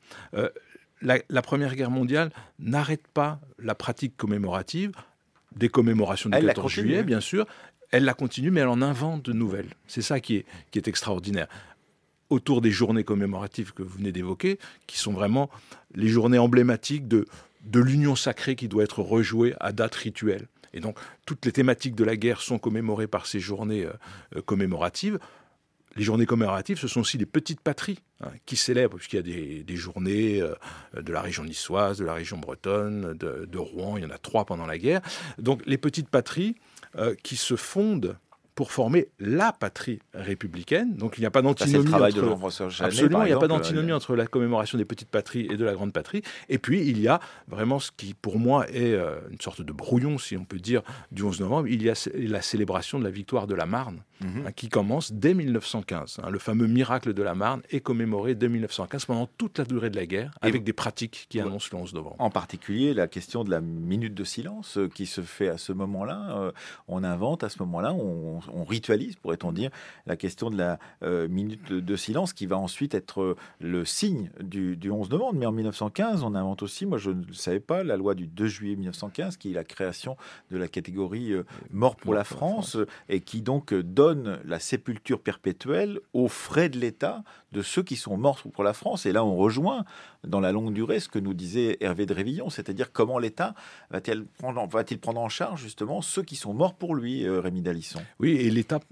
la Première Guerre mondiale n'arrête pas la pratique commémorative, des commémorations du 14 juillet, bien sûr. Elle la continue, mais elle en invente de nouvelles. C'est ça qui est extraordinaire. Autour des journées commémoratives que vous venez d'évoquer, qui sont vraiment les journées emblématiques de l'union sacrée qui doit être rejouée à date rituelle. Et donc, toutes les thématiques de la guerre sont commémorées par ces journées commémoratives. Les journées commémoratives, ce sont aussi les petites patries qui célèbrent, puisqu'il y a des journées de la région niçoise, de la région bretonne, de Rouen, il y en a 3 pendant la guerre. Donc, les petites patries qui se fondent pour former la patrie républicaine. Donc il n'y a pas d'antinomie absolument, il n'y a pas d'antinomie entre la commémoration des petites patries et de la grande patrie. Et puis il y a vraiment ce qui pour moi est une sorte de brouillon, si on peut dire, du 11 novembre. Il y a la célébration de la victoire de la Marne, qui commence dès 1915. Le fameux miracle de la Marne est commémoré dès 1915 pendant toute la durée de la guerre, avec des pratiques qui annoncent le 11 novembre. En particulier la question de la minute de silence qui se fait à ce moment-là. On invente à ce moment-là, on ritualise, pourrait-on dire, la question de la minute de silence qui va ensuite être le signe du 11 novembre. Mais en 1915, on invente aussi, moi je ne le savais pas, la loi du 2 juillet 1915 qui est la création de la catégorie mort pour la France et qui donc donne la sépulture perpétuelle aux frais de l'État de ceux qui sont morts pour la France. Et là, on rejoint dans la longue durée ce que nous disait Hervé de Révillon, c'est-à-dire comment l'État va-t-il prendre en charge justement ceux qui sont morts pour lui, Rémi d'Alisson. Oui, et l'État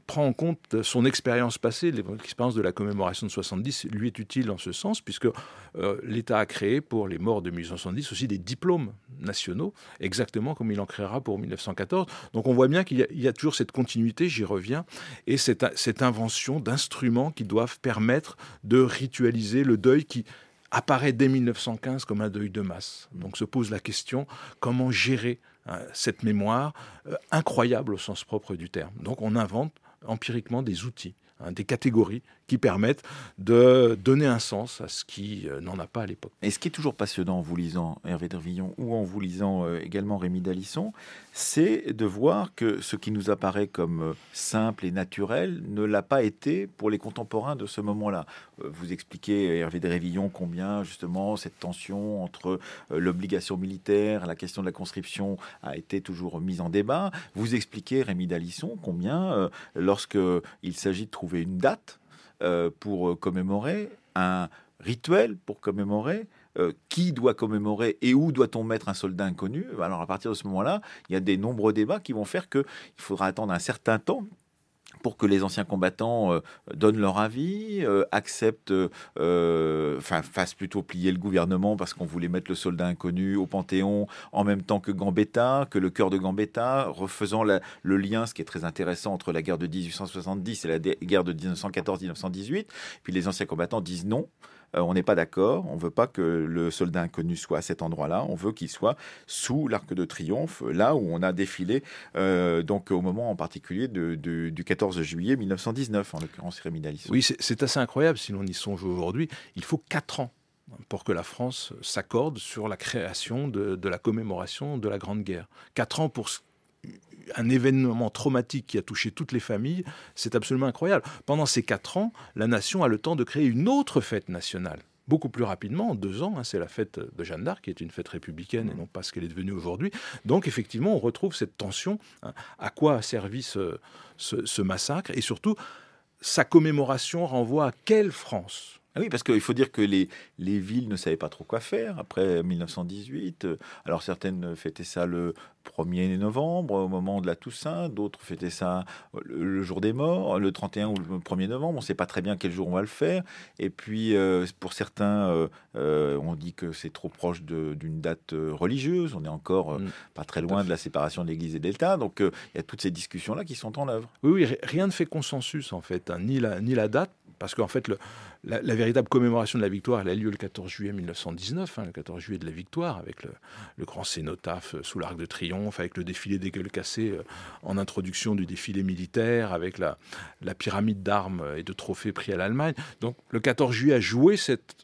prend en compte son expérience passée, l'expérience de la commémoration de 70, lui est utile dans ce sens, puisque l'État a créé pour les morts de 1870 aussi des diplômes nationaux, exactement comme il en créera pour 1914. Donc on voit bien qu'il y a toujours cette continuité, j'y reviens, et cette invention d'instruments qui doivent permettre de ritualiser le deuil qui apparaît dès 1915 comme un deuil de masse. Donc se pose la question, comment gérer cette mémoire incroyable au sens propre du terme. Donc on invente empiriquement des outils, des catégories qui permettent de donner un sens à ce qui n'en a pas à l'époque. Et ce qui est toujours passionnant en vous lisant Hervé Drevillon ou en vous lisant également Rémi Dalisson, c'est de voir que ce qui nous apparaît comme simple et naturel ne l'a pas été pour les contemporains de ce moment-là. Vous expliquez, Hervé Drevillon, combien justement cette tension entre l'obligation militaire, la question de la conscription a été toujours mise en débat. Vous expliquez, Rémi Dalisson, combien lorsqu'il s'agit de trouver une date pour commémorer, un rituel pour commémorer, qui doit commémorer et où doit-on mettre un soldat inconnu. Alors à partir de ce moment-là, il y a des nombreux débats qui vont faire qu'il faudra attendre un certain temps pour que les anciens combattants donnent leur avis, acceptent, fassent plutôt plier le gouvernement parce qu'on voulait mettre le soldat inconnu au Panthéon en même temps que Gambetta, que le cœur de Gambetta, refaisant le lien, ce qui est très intéressant, entre la guerre de 1870 et la guerre de 1914-1918. Puis les anciens combattants disent non. On n'est pas d'accord, on ne veut pas que le soldat inconnu soit à cet endroit-là, on veut qu'il soit sous l'Arc de Triomphe, là où on a défilé, donc au moment en particulier du 14 juillet 1919, en l'occurrence Rémi Dalisson. Oui, c'est assez incroyable si l'on y songe aujourd'hui. Il faut 4 ans pour que la France s'accorde sur la création de la commémoration de la Grande Guerre. 4 ans pour un événement traumatique qui a touché toutes les familles, c'est absolument incroyable. Pendant ces 4 ans, la nation a le temps de créer une autre fête nationale. Beaucoup plus rapidement, en 2 ans, c'est la fête de Jeanne d'Arc, qui est une fête républicaine et non pas ce qu'elle est devenue aujourd'hui. Donc effectivement, on retrouve cette tension. À quoi a servi ce massacre? Et surtout, sa commémoration renvoie à quelle France? Ah oui, parce qu'il faut dire que les villes ne savaient pas trop quoi faire après 1918. Alors certaines fêtaient ça le 1er novembre, au moment de la Toussaint. D'autres fêtaient ça le jour des morts, le 31 ou le 1er novembre. On ne sait pas très bien quel jour on va le faire. Et puis, pour certains, on dit que c'est trop proche d'une date religieuse. On est encore pas très loin de la séparation de l'Église et de l'État. Donc, il y a toutes ces discussions-là qui sont en œuvre. Oui, rien ne fait consensus, en fait, ni la date. Parce qu'en fait, la véritable commémoration de la victoire, elle a lieu le 14 juillet 1919, le 14 juillet de la victoire, avec le grand cénotaphe sous l'Arc de Triomphe, avec le défilé des gueules cassées en introduction du défilé militaire, avec la pyramide d'armes et de trophées pris à l'Allemagne. Donc le 14 juillet a joué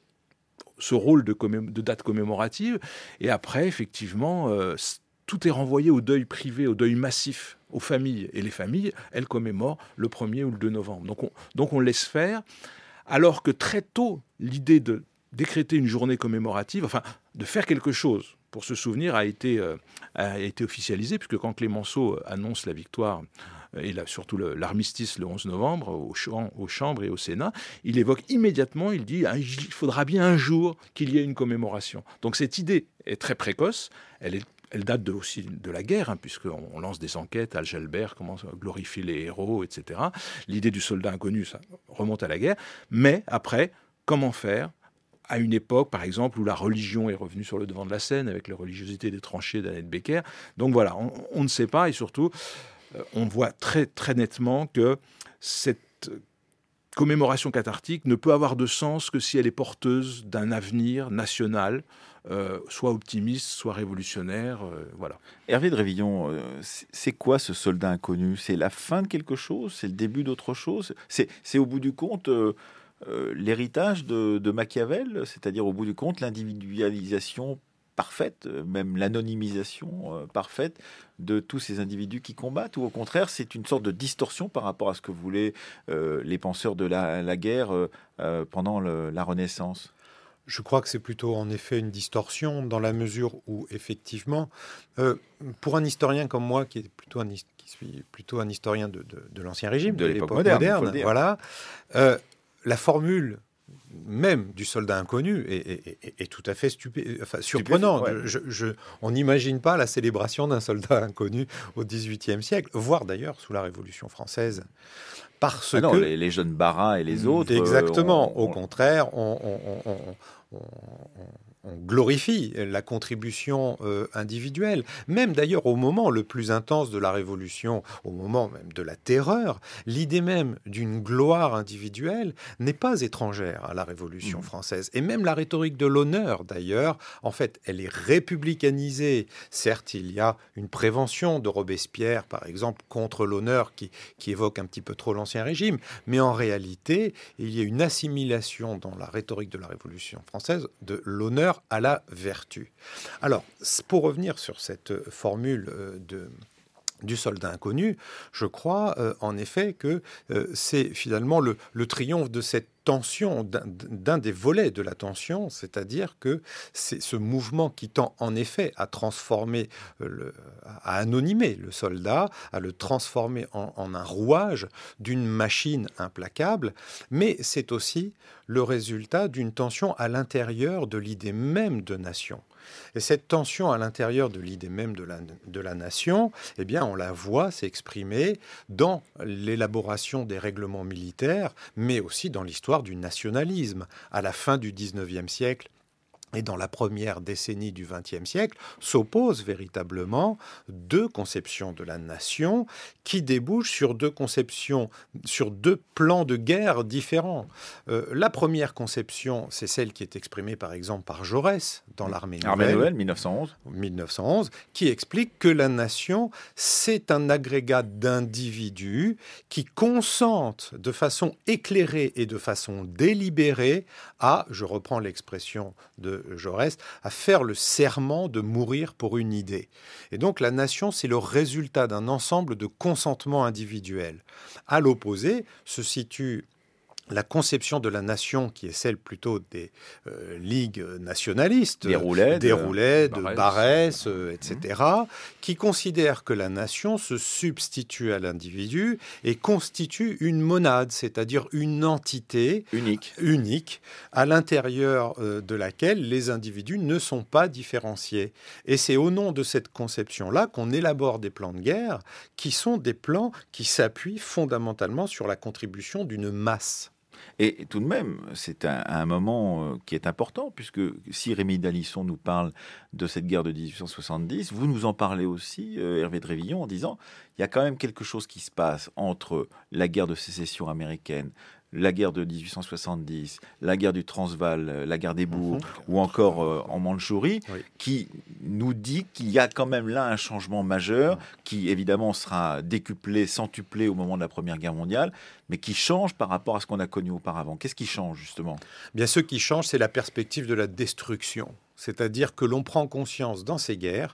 ce rôle de date commémorative. Et après, effectivement, tout est renvoyé au deuil privé, au deuil massif, aux familles. Et les familles, elles commémorent le 1er ou le 2 novembre. Donc on laisse faire, alors que très tôt, l'idée de décréter une journée commémorative, enfin de faire quelque chose pour se souvenir, a été officialisée, puisque quand Clémenceau annonce la victoire, et surtout l'armistice le 11 novembre, aux chambres et au Sénat, il évoque immédiatement, il dit il faudra bien un jour qu'il y ait une commémoration. Donc cette idée est très précoce, elle date aussi de la guerre, puisqu'on lance des enquêtes, Algelbert commence à glorifier les héros, etc. L'idée du soldat inconnu, ça remonte à la guerre. Mais après, comment faire à une époque, par exemple, où la religion est revenue sur le devant de la scène, avec la religiosité des tranchées d'Annette Becker. Donc voilà, on ne sait pas, et surtout, on voit très, très nettement que cette commémoration cathartique ne peut avoir de sens que si elle est porteuse d'un avenir national, soit optimiste, soit révolutionnaire, voilà. Hervé Drevillon, c'est quoi ce soldat inconnu? C'est la fin de quelque chose? C'est le début d'autre chose? C'est au bout du compte l'héritage de Machiavel, c'est-à-dire au bout du compte l'individualisation parfaite, même l'anonymisation parfaite de tous ces individus qui combattent, ou au contraire c'est une sorte de distorsion par rapport à ce que voulaient les penseurs de la guerre pendant la Renaissance? Je crois que c'est plutôt en effet une distorsion, dans la mesure où effectivement, pour un historien comme moi, qui suis plutôt un historien de l'Ancien Régime, de l'époque moderne, voilà, la formule même du soldat inconnu est tout à fait surprenant. Ouais. On n'imagine pas la célébration d'un soldat inconnu au XVIIIe siècle, voire d'ailleurs sous la Révolution française. Parce non, que les jeunes Barras et les autres... Exactement. Au contraire, on glorifie la contribution individuelle. Même d'ailleurs au moment le plus intense de la Révolution, au moment même de la terreur, l'idée même d'une gloire individuelle n'est pas étrangère à la Révolution française. Et même la rhétorique de l'honneur, d'ailleurs, en fait, elle est républicanisée. Certes, il y a une prévention de Robespierre, par exemple, contre l'honneur qui évoque un petit peu trop l'Ancien Régime, mais en réalité, il y a une assimilation dans la rhétorique de la Révolution française de l'honneur à la vertu. Alors, pour revenir sur cette formule du soldat inconnu, je crois en effet que c'est finalement le triomphe de cette tension, d'un des volets de la tension, c'est-à-dire que c'est ce mouvement qui tend en effet à transformer, à anonymer le soldat, à le transformer en un rouage d'une machine implacable, mais c'est aussi le résultat d'une tension à l'intérieur de l'idée même de nation. Et cette tension à l'intérieur de l'idée même de la nation, eh bien, on la voit s'exprimer dans l'élaboration des règlements militaires, mais aussi dans l'histoire du nationalisme. À la fin du XIXe siècle, et dans la première décennie du XXe siècle, s'opposent véritablement deux conceptions de la nation qui débouchent sur deux conceptions, sur deux plans de guerre différents. La première conception, c'est celle qui est exprimée par exemple par Jaurès dans l'Armée nouvelle, 1911, qui explique que la nation, c'est un agrégat d'individus qui consentent de façon éclairée et de façon délibérée à, je reprends l'expression de Jaurès, à faire le serment de mourir pour une idée. Et donc la nation, c'est le résultat d'un ensemble de consentements individuels. À l'opposé se situe la conception de la nation, qui est celle plutôt des ligues nationalistes, des Roulèdes, Barrès, etc., qui considèrent que la nation se substitue à l'individu et constitue une monade, c'est-à-dire une entité unique à l'intérieur de laquelle les individus ne sont pas différenciés. Et c'est au nom de cette conception-là qu'on élabore des plans de guerre qui sont des plans qui s'appuient fondamentalement sur la contribution d'une masse. Et tout de même, c'est un moment qui est important, puisque si Rémi d'Alisson nous parle de cette guerre de 1870, vous nous en parlez aussi, Hervé Drévillon, en disant il y a quand même quelque chose qui se passe entre la guerre de sécession américaine, la guerre de 1870, la guerre du Transvaal, la guerre des bourgs, ou encore en Mandchourie, qui nous dit qu'il y a quand même là un changement majeur, qui évidemment sera décuplé, centuplé au moment de la Première Guerre mondiale, mais qui change par rapport à ce qu'on a connu auparavant. Qu'est-ce qui change justement ? Bien, ce qui change, c'est la perspective de la destruction. C'est-à-dire que l'on prend conscience dans ces guerres,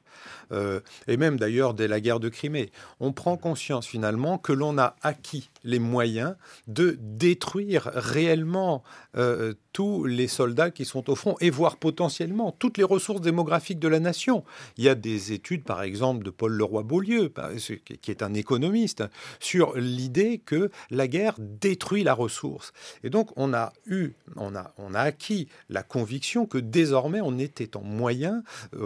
et même d'ailleurs dès la guerre de Crimée, on prend conscience finalement que l'on a acquis les moyens de détruire réellement tous les soldats qui sont au front, et voire potentiellement toutes les ressources démographiques de la nation. Il y a des études, par exemple, de Paul Leroy-Beaulieu, qui est un économiste, sur l'idée que la guerre détruit la ressource. Et donc on a acquis la conviction que désormais on était en moyen,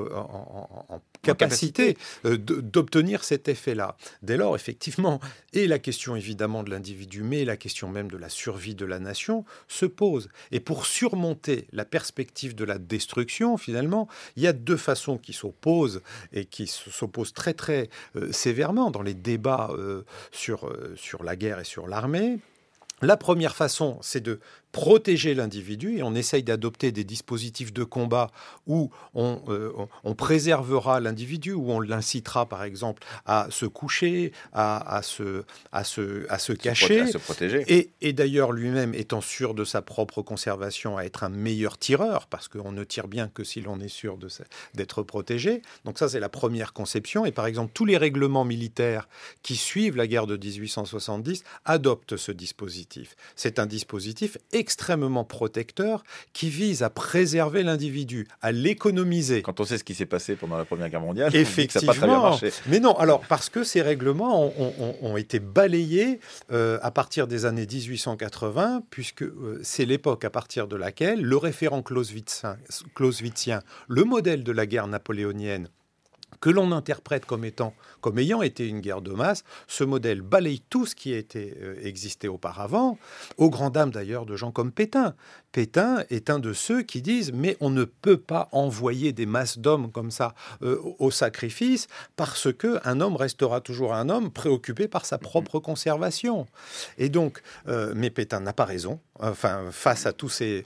en capacité d'obtenir cet effet-là. Dès lors, effectivement, et la question évidemment de l'individu, mais la question même de la survie de la nation se pose. Et pour surmonter la perspective de la destruction, finalement, il y a deux façons qui s'opposent et qui s'opposent très très sévèrement dans les débats sur la guerre et sur l'armée. La première façon, c'est de protéger l'individu, et on essaye d'adopter des dispositifs de combat où on préservera l'individu, où on l'incitera par exemple à se coucher, à se cacher, à se protéger. Et d'ailleurs lui-même étant sûr de sa propre conservation, à être un meilleur tireur, parce qu'on ne tire bien que si l'on est sûr d'être protégé. Donc ça, c'est la première conception. Et par exemple, tous les règlements militaires qui suivent la guerre de 1870 adoptent ce dispositif. C'est un dispositif extrêmement protecteur qui vise à préserver l'individu, à l'économiser. Quand on sait ce qui s'est passé pendant la Première Guerre mondiale, effectivement, ça n'a pas très bien marché. Mais non, alors parce que ces règlements ont été balayés à partir des années 1880, puisque c'est l'époque à partir de laquelle le référent clausewitzien, le modèle de la guerre napoléonienne, que l'on interprète comme ayant été une guerre de masse, ce modèle balaye tout ce qui existait auparavant, aux grandes dames d'ailleurs de gens comme Pétain. Pétain est un de ceux qui disent « mais on ne peut pas envoyer des masses d'hommes comme ça au sacrifice parce qu'un homme restera toujours un homme préoccupé par sa propre conservation ». Et donc, mais Pétain n'a pas raison, face à tout ce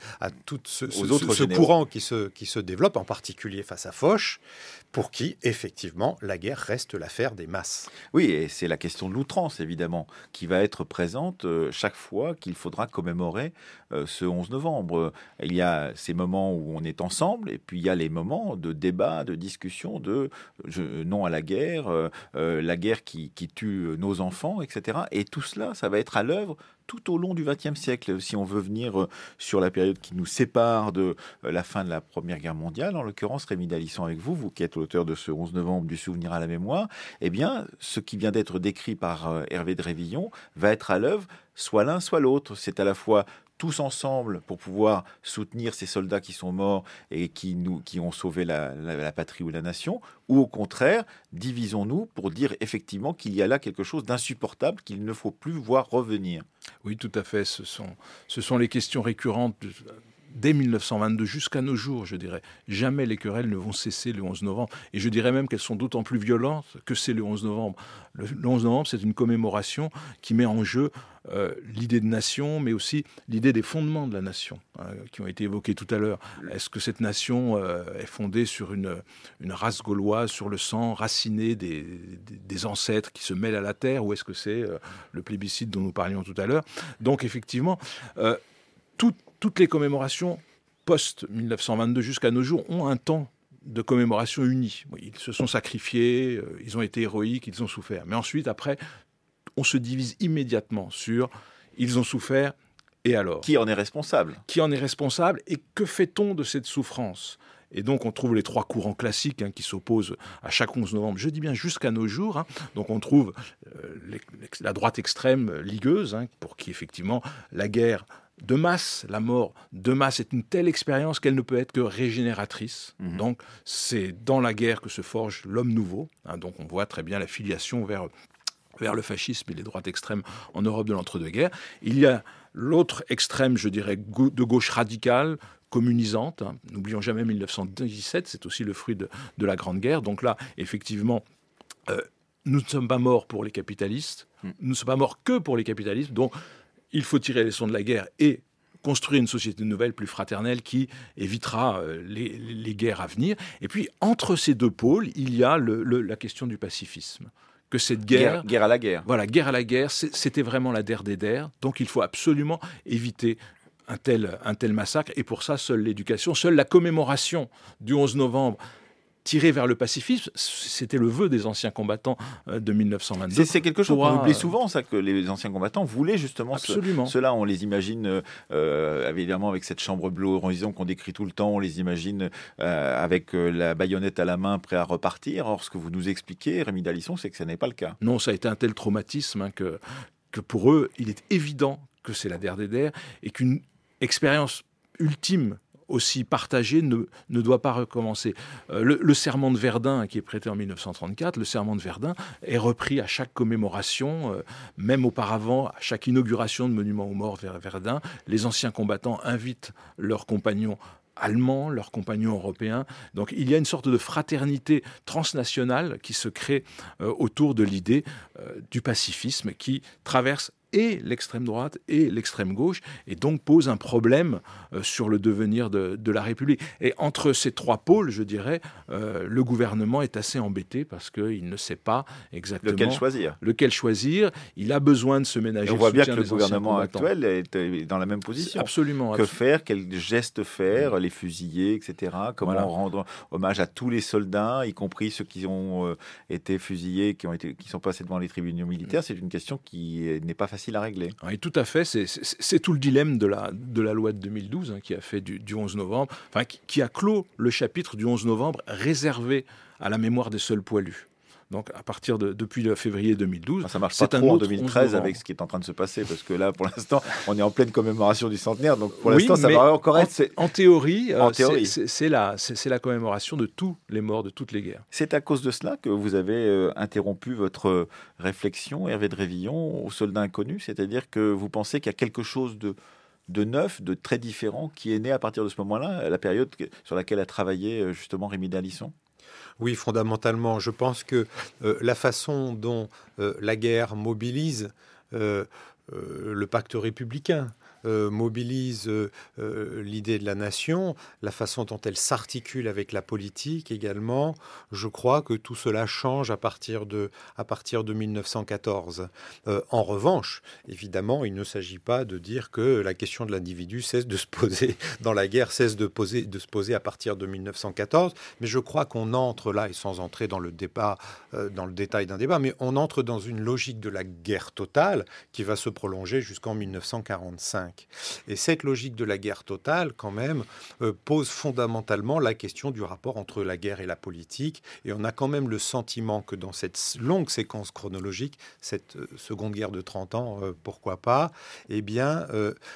courant qui se développe, en particulier face à Foch, pour qui, effectivement, la guerre reste l'affaire des masses. Oui, et c'est la question de l'outrance, évidemment, qui va être présente chaque fois qu'il faudra commémorer ce 11 novembre. Il y a ces moments où on est ensemble, et puis il y a les moments de débat, de discussion, de non à la guerre qui tue nos enfants, etc. Et tout cela, ça va être à l'œuvre tout au long du XXe siècle. Si on veut venir sur la période qui nous sépare de la fin de la Première Guerre mondiale, en l'occurrence, Rémi Dalisson avec vous qui êtes l'auteur de ce 11 novembre du souvenir à la mémoire, eh bien, ce qui vient d'être décrit par Hervé de Révillon va être à l'œuvre soit l'un, soit l'autre. C'est à la fois tous ensemble pour pouvoir soutenir ces soldats qui sont morts et qui ont sauvé la patrie ou la nation, ou au contraire, divisons-nous pour dire effectivement qu'il y a là quelque chose d'insupportable qu'il ne faut plus voir revenir. Oui, tout à fait. Ce sont les questions récurrentes dès 1922 jusqu'à nos jours, je dirais. Jamais les querelles ne vont cesser le 11 novembre. Et je dirais même qu'elles sont d'autant plus violentes que c'est le 11 novembre. Le 11 novembre, c'est une commémoration qui met en jeu l'idée de nation, mais aussi l'idée des fondements de la nation, qui ont été évoqués tout à l'heure. Est-ce que cette nation est fondée sur une race gauloise, sur le sang raciné des ancêtres qui se mêlent à la terre, ou est-ce que c'est le plébiscite dont nous parlions tout à l'heure? Donc effectivement, toutes les commémorations post-1922 jusqu'à nos jours ont un temps de commémoration uni. Ils se sont sacrifiés, ils ont été héroïques, ils ont souffert. Mais ensuite, après, on se divise immédiatement sur « ils ont souffert, et alors ?» Qui en est responsable ? Qui en est responsable et que fait-on de cette souffrance ? Et donc, on trouve les trois courants classiques qui s'opposent à chaque 11 novembre, je dis bien jusqu'à nos jours. Donc, on trouve la droite extrême ligueuse, pour qui, effectivement, la guerre de masse, la mort de masse est une telle expérience qu'elle ne peut être que régénératrice. Donc, c'est dans la guerre que se forge l'homme nouveau. Donc, on voit très bien la filiation vers le fascisme et les droites extrêmes en Europe de l'entre-deux-guerres. Il y a l'autre extrême, je dirais, de gauche radicale, communisante. N'oublions jamais 1917, c'est aussi le fruit de la Grande Guerre. Donc là, effectivement, nous ne sommes pas morts pour les capitalistes, nous ne sommes pas morts que pour les capitalistes, donc il faut tirer les leçons de la guerre et construire une société nouvelle, plus fraternelle, qui évitera les guerres à venir. Et puis, entre ces deux pôles, il y a la question du pacifisme. Que cette guerre à la guerre. Voilà, guerre à la guerre, c'était vraiment la der des der. Donc il faut absolument éviter un tel massacre. Et pour ça, seule l'éducation, seule la commémoration du 11 novembre tirée vers le pacifisme, c'était le vœu des anciens combattants de 1922. C'est quelque chose qu'on oublie souvent, ça, que les anciens combattants voulaient justement cela. On les imagine évidemment avec cette chambre bleue horizon qu'on décrit tout le temps, on les imagine avec la baïonnette à la main, prêts à repartir. Or, ce que vous nous expliquez, Rémi Dalisson, c'est que ce n'est pas le cas. Non, ça a été un tel traumatisme que pour eux, il est évident que c'est la der des der et qu'une expérience ultime aussi partagé ne doit pas recommencer. Le serment de Verdun, qui est prêté en 1934, le serment de Verdun est repris à chaque commémoration, même auparavant, à chaque inauguration de monuments aux morts vers Verdun. Les anciens combattants invitent leurs compagnons allemands, leurs compagnons européens. Donc il y a une sorte de fraternité transnationale qui se crée autour de l'idée du pacifisme qui traverse et l'extrême droite et l'extrême gauche, et donc pose un problème sur le devenir de la République. Et entre ces trois pôles, je dirais, le gouvernement est assez embêté parce qu'il ne sait pas exactement lequel choisir. Il a besoin de se ménager. Et on voit bien que le gouvernement actuel est dans la même position. Absolument. Que faire, quels gestes faire, les fusiller, etc. Comment rendre hommage à tous les soldats, y compris ceux qui ont été fusillés, qui sont passés devant les tribunaux militaires. C'est une question qui n'est pas facile facile à régler. Oui, tout à fait. C'est tout le dilemme de la loi de 2012 qui a fait du 11 novembre, qui a clos le chapitre du 11 novembre réservé à la mémoire des seuls poilus. Donc, depuis le février 2012, ça marche pas trop en 2013 avec ce qui est en train de se passer, parce que là, pour l'instant, on est en pleine commémoration du centenaire. Donc, pour l'instant, ça va encore être. En théorie, c'est la commémoration de tous les morts de toutes les guerres. C'est à cause de cela que vous avez interrompu votre réflexion, Hervé de Révillon, aux soldats inconnus, c'est-à-dire que vous pensez qu'il y a quelque chose de neuf, de très différent, qui est né à partir de ce moment-là, la période sur laquelle a travaillé justement Rémi d'Alisson. Oui, fondamentalement, je pense que la façon dont la guerre mobilise le pacte républicain, mobilise l'idée de la nation, la façon dont elle s'articule avec la politique également, je crois que tout cela change à partir de 1914. En revanche, évidemment, il ne s'agit pas de dire que la question de l'individu cesse de se poser dans la guerre, cesse de se poser à partir de 1914, mais je crois qu'on entre là, et sans entrer dans le débat, dans le détail d'un débat, mais on entre dans une logique de la guerre totale qui va se prolonger jusqu'en 1945. Et cette logique de la guerre totale, quand même, pose fondamentalement la question du rapport entre la guerre et la politique. Et on a quand même le sentiment que dans cette longue séquence chronologique, cette seconde guerre de 30 ans, pourquoi pas, eh bien,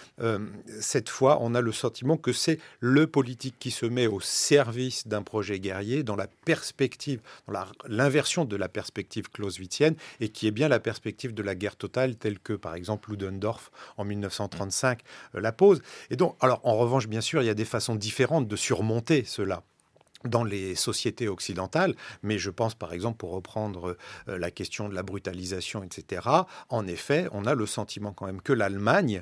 cette fois, on a le sentiment que c'est le politique qui se met au service d'un projet guerrier dans la perspective, dans l'inversion de la perspective clausewitzienne, et qui est bien la perspective de la guerre totale, telle que, par exemple, Ludendorff, en 1935, la pose. Et donc, alors, en revanche, bien sûr, il y a des façons différentes de surmonter cela dans les sociétés occidentales, mais je pense par exemple, pour reprendre la question de la brutalisation, etc., en effet, on a le sentiment quand même que l'Allemagne,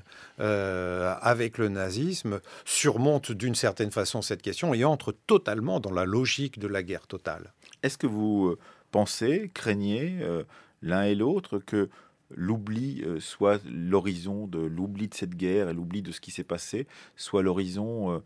avec le nazisme, surmonte d'une certaine façon cette question et entre totalement dans la logique de la guerre totale. Est-ce que vous pensez, craignez l'un et l'autre que l'oubli soit l'horizon de l'oubli de cette guerre et l'oubli de ce qui s'est passé, soit l'horizon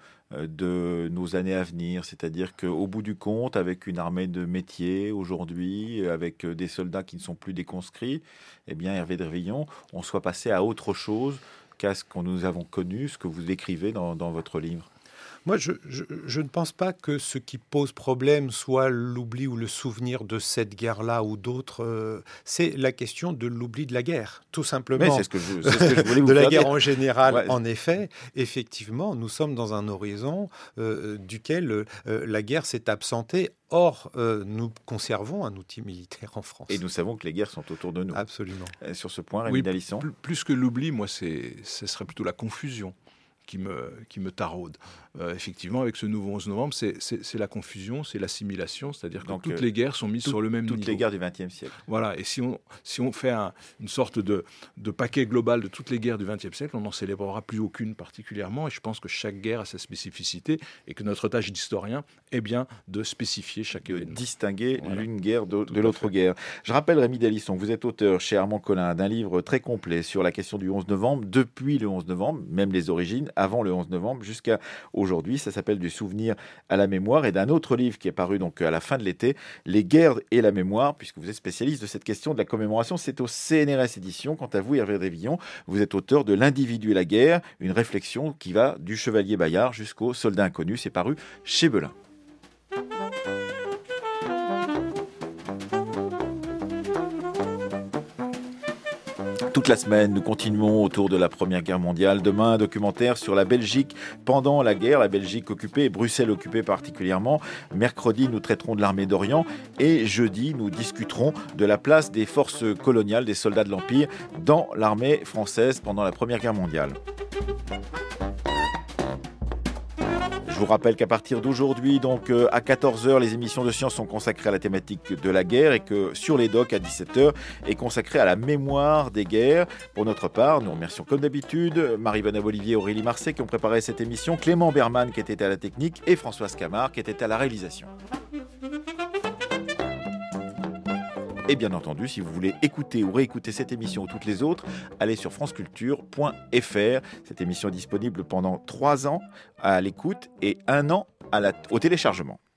de nos années à venir, c'est-à-dire qu'au bout du compte, avec une armée de métiers aujourd'hui, avec des soldats qui ne sont plus des conscrits, eh bien Hervé de Révillon, on soit passé à autre chose qu'à ce que nous avons connu, ce que vous décrivez dans votre livre. Moi, je ne pense pas que ce qui pose problème soit l'oubli ou le souvenir de cette guerre-là ou d'autres. C'est la question de l'oubli de la guerre, tout simplement. Mais c'est ce que je voulais vous de la dire. guerre en général. Ouais. En effet, effectivement, nous sommes dans un horizon duquel la guerre s'est absentée. Or, nous conservons un outil militaire en France. Et nous savons que les guerres sont autour de nous. Absolument. Sur ce point, Rémi d'Alisson. Plus que l'oubli, moi, ce serait plutôt la confusion qui me taraude. Effectivement, avec ce nouveau 11 novembre, c'est la confusion, c'est l'assimilation, c'est-à-dire que toutes les guerres sont mises sur le même niveau. Toutes les guerres du XXe siècle. Voilà, et si on fait une sorte de paquet global de toutes les guerres du XXe siècle, on n'en célébrera plus aucune particulièrement, et je pense que chaque guerre a sa spécificité, et que notre tâche d'historien est bien de spécifier chaque événement. Distinguer l'une guerre de l'autre guerre. Je rappelle, Rémi d'Alisson, vous êtes auteur chez Armand Collin d'un livre très complet sur la question du 11 novembre, depuis le 11 novembre, même les origines, avant le 11 novembre jusqu'à aujourd'hui. Ça s'appelle Du souvenir à la mémoire, et d'un autre livre qui est paru donc à la fin de l'été, Les guerres et la mémoire, puisque vous êtes spécialiste de cette question de la commémoration. C'est au CNRS Éditions. Quant à vous, Hervé de Révillon, vous êtes auteur de L'individu et la guerre, une réflexion qui va du chevalier Bayard jusqu'au soldat inconnu. C'est paru chez Belin. Toute la semaine, nous continuons autour de la Première Guerre mondiale. Demain, un documentaire sur la Belgique pendant la guerre, la Belgique occupée et Bruxelles occupée particulièrement. Mercredi, nous traiterons de l'armée d'Orient et jeudi, nous discuterons de la place des forces coloniales, des soldats de l'Empire dans l'armée française pendant la Première Guerre mondiale. Je vous rappelle qu'à partir d'aujourd'hui, donc à 14h, les émissions de science sont consacrées à la thématique de la guerre et que Sur les Docs à 17h est consacré à la mémoire des guerres. Pour notre part, nous remercions comme d'habitude Marie-Vanna Olivier et Aurélie Marseille qui ont préparé cette émission, Clément Berman qui était à la technique et Françoise Camard qui était à la réalisation. Et bien entendu, si vous voulez écouter ou réécouter cette émission ou toutes les autres, allez sur franceculture.fr. Cette émission est disponible pendant 3 ans à l'écoute et 1 an au téléchargement.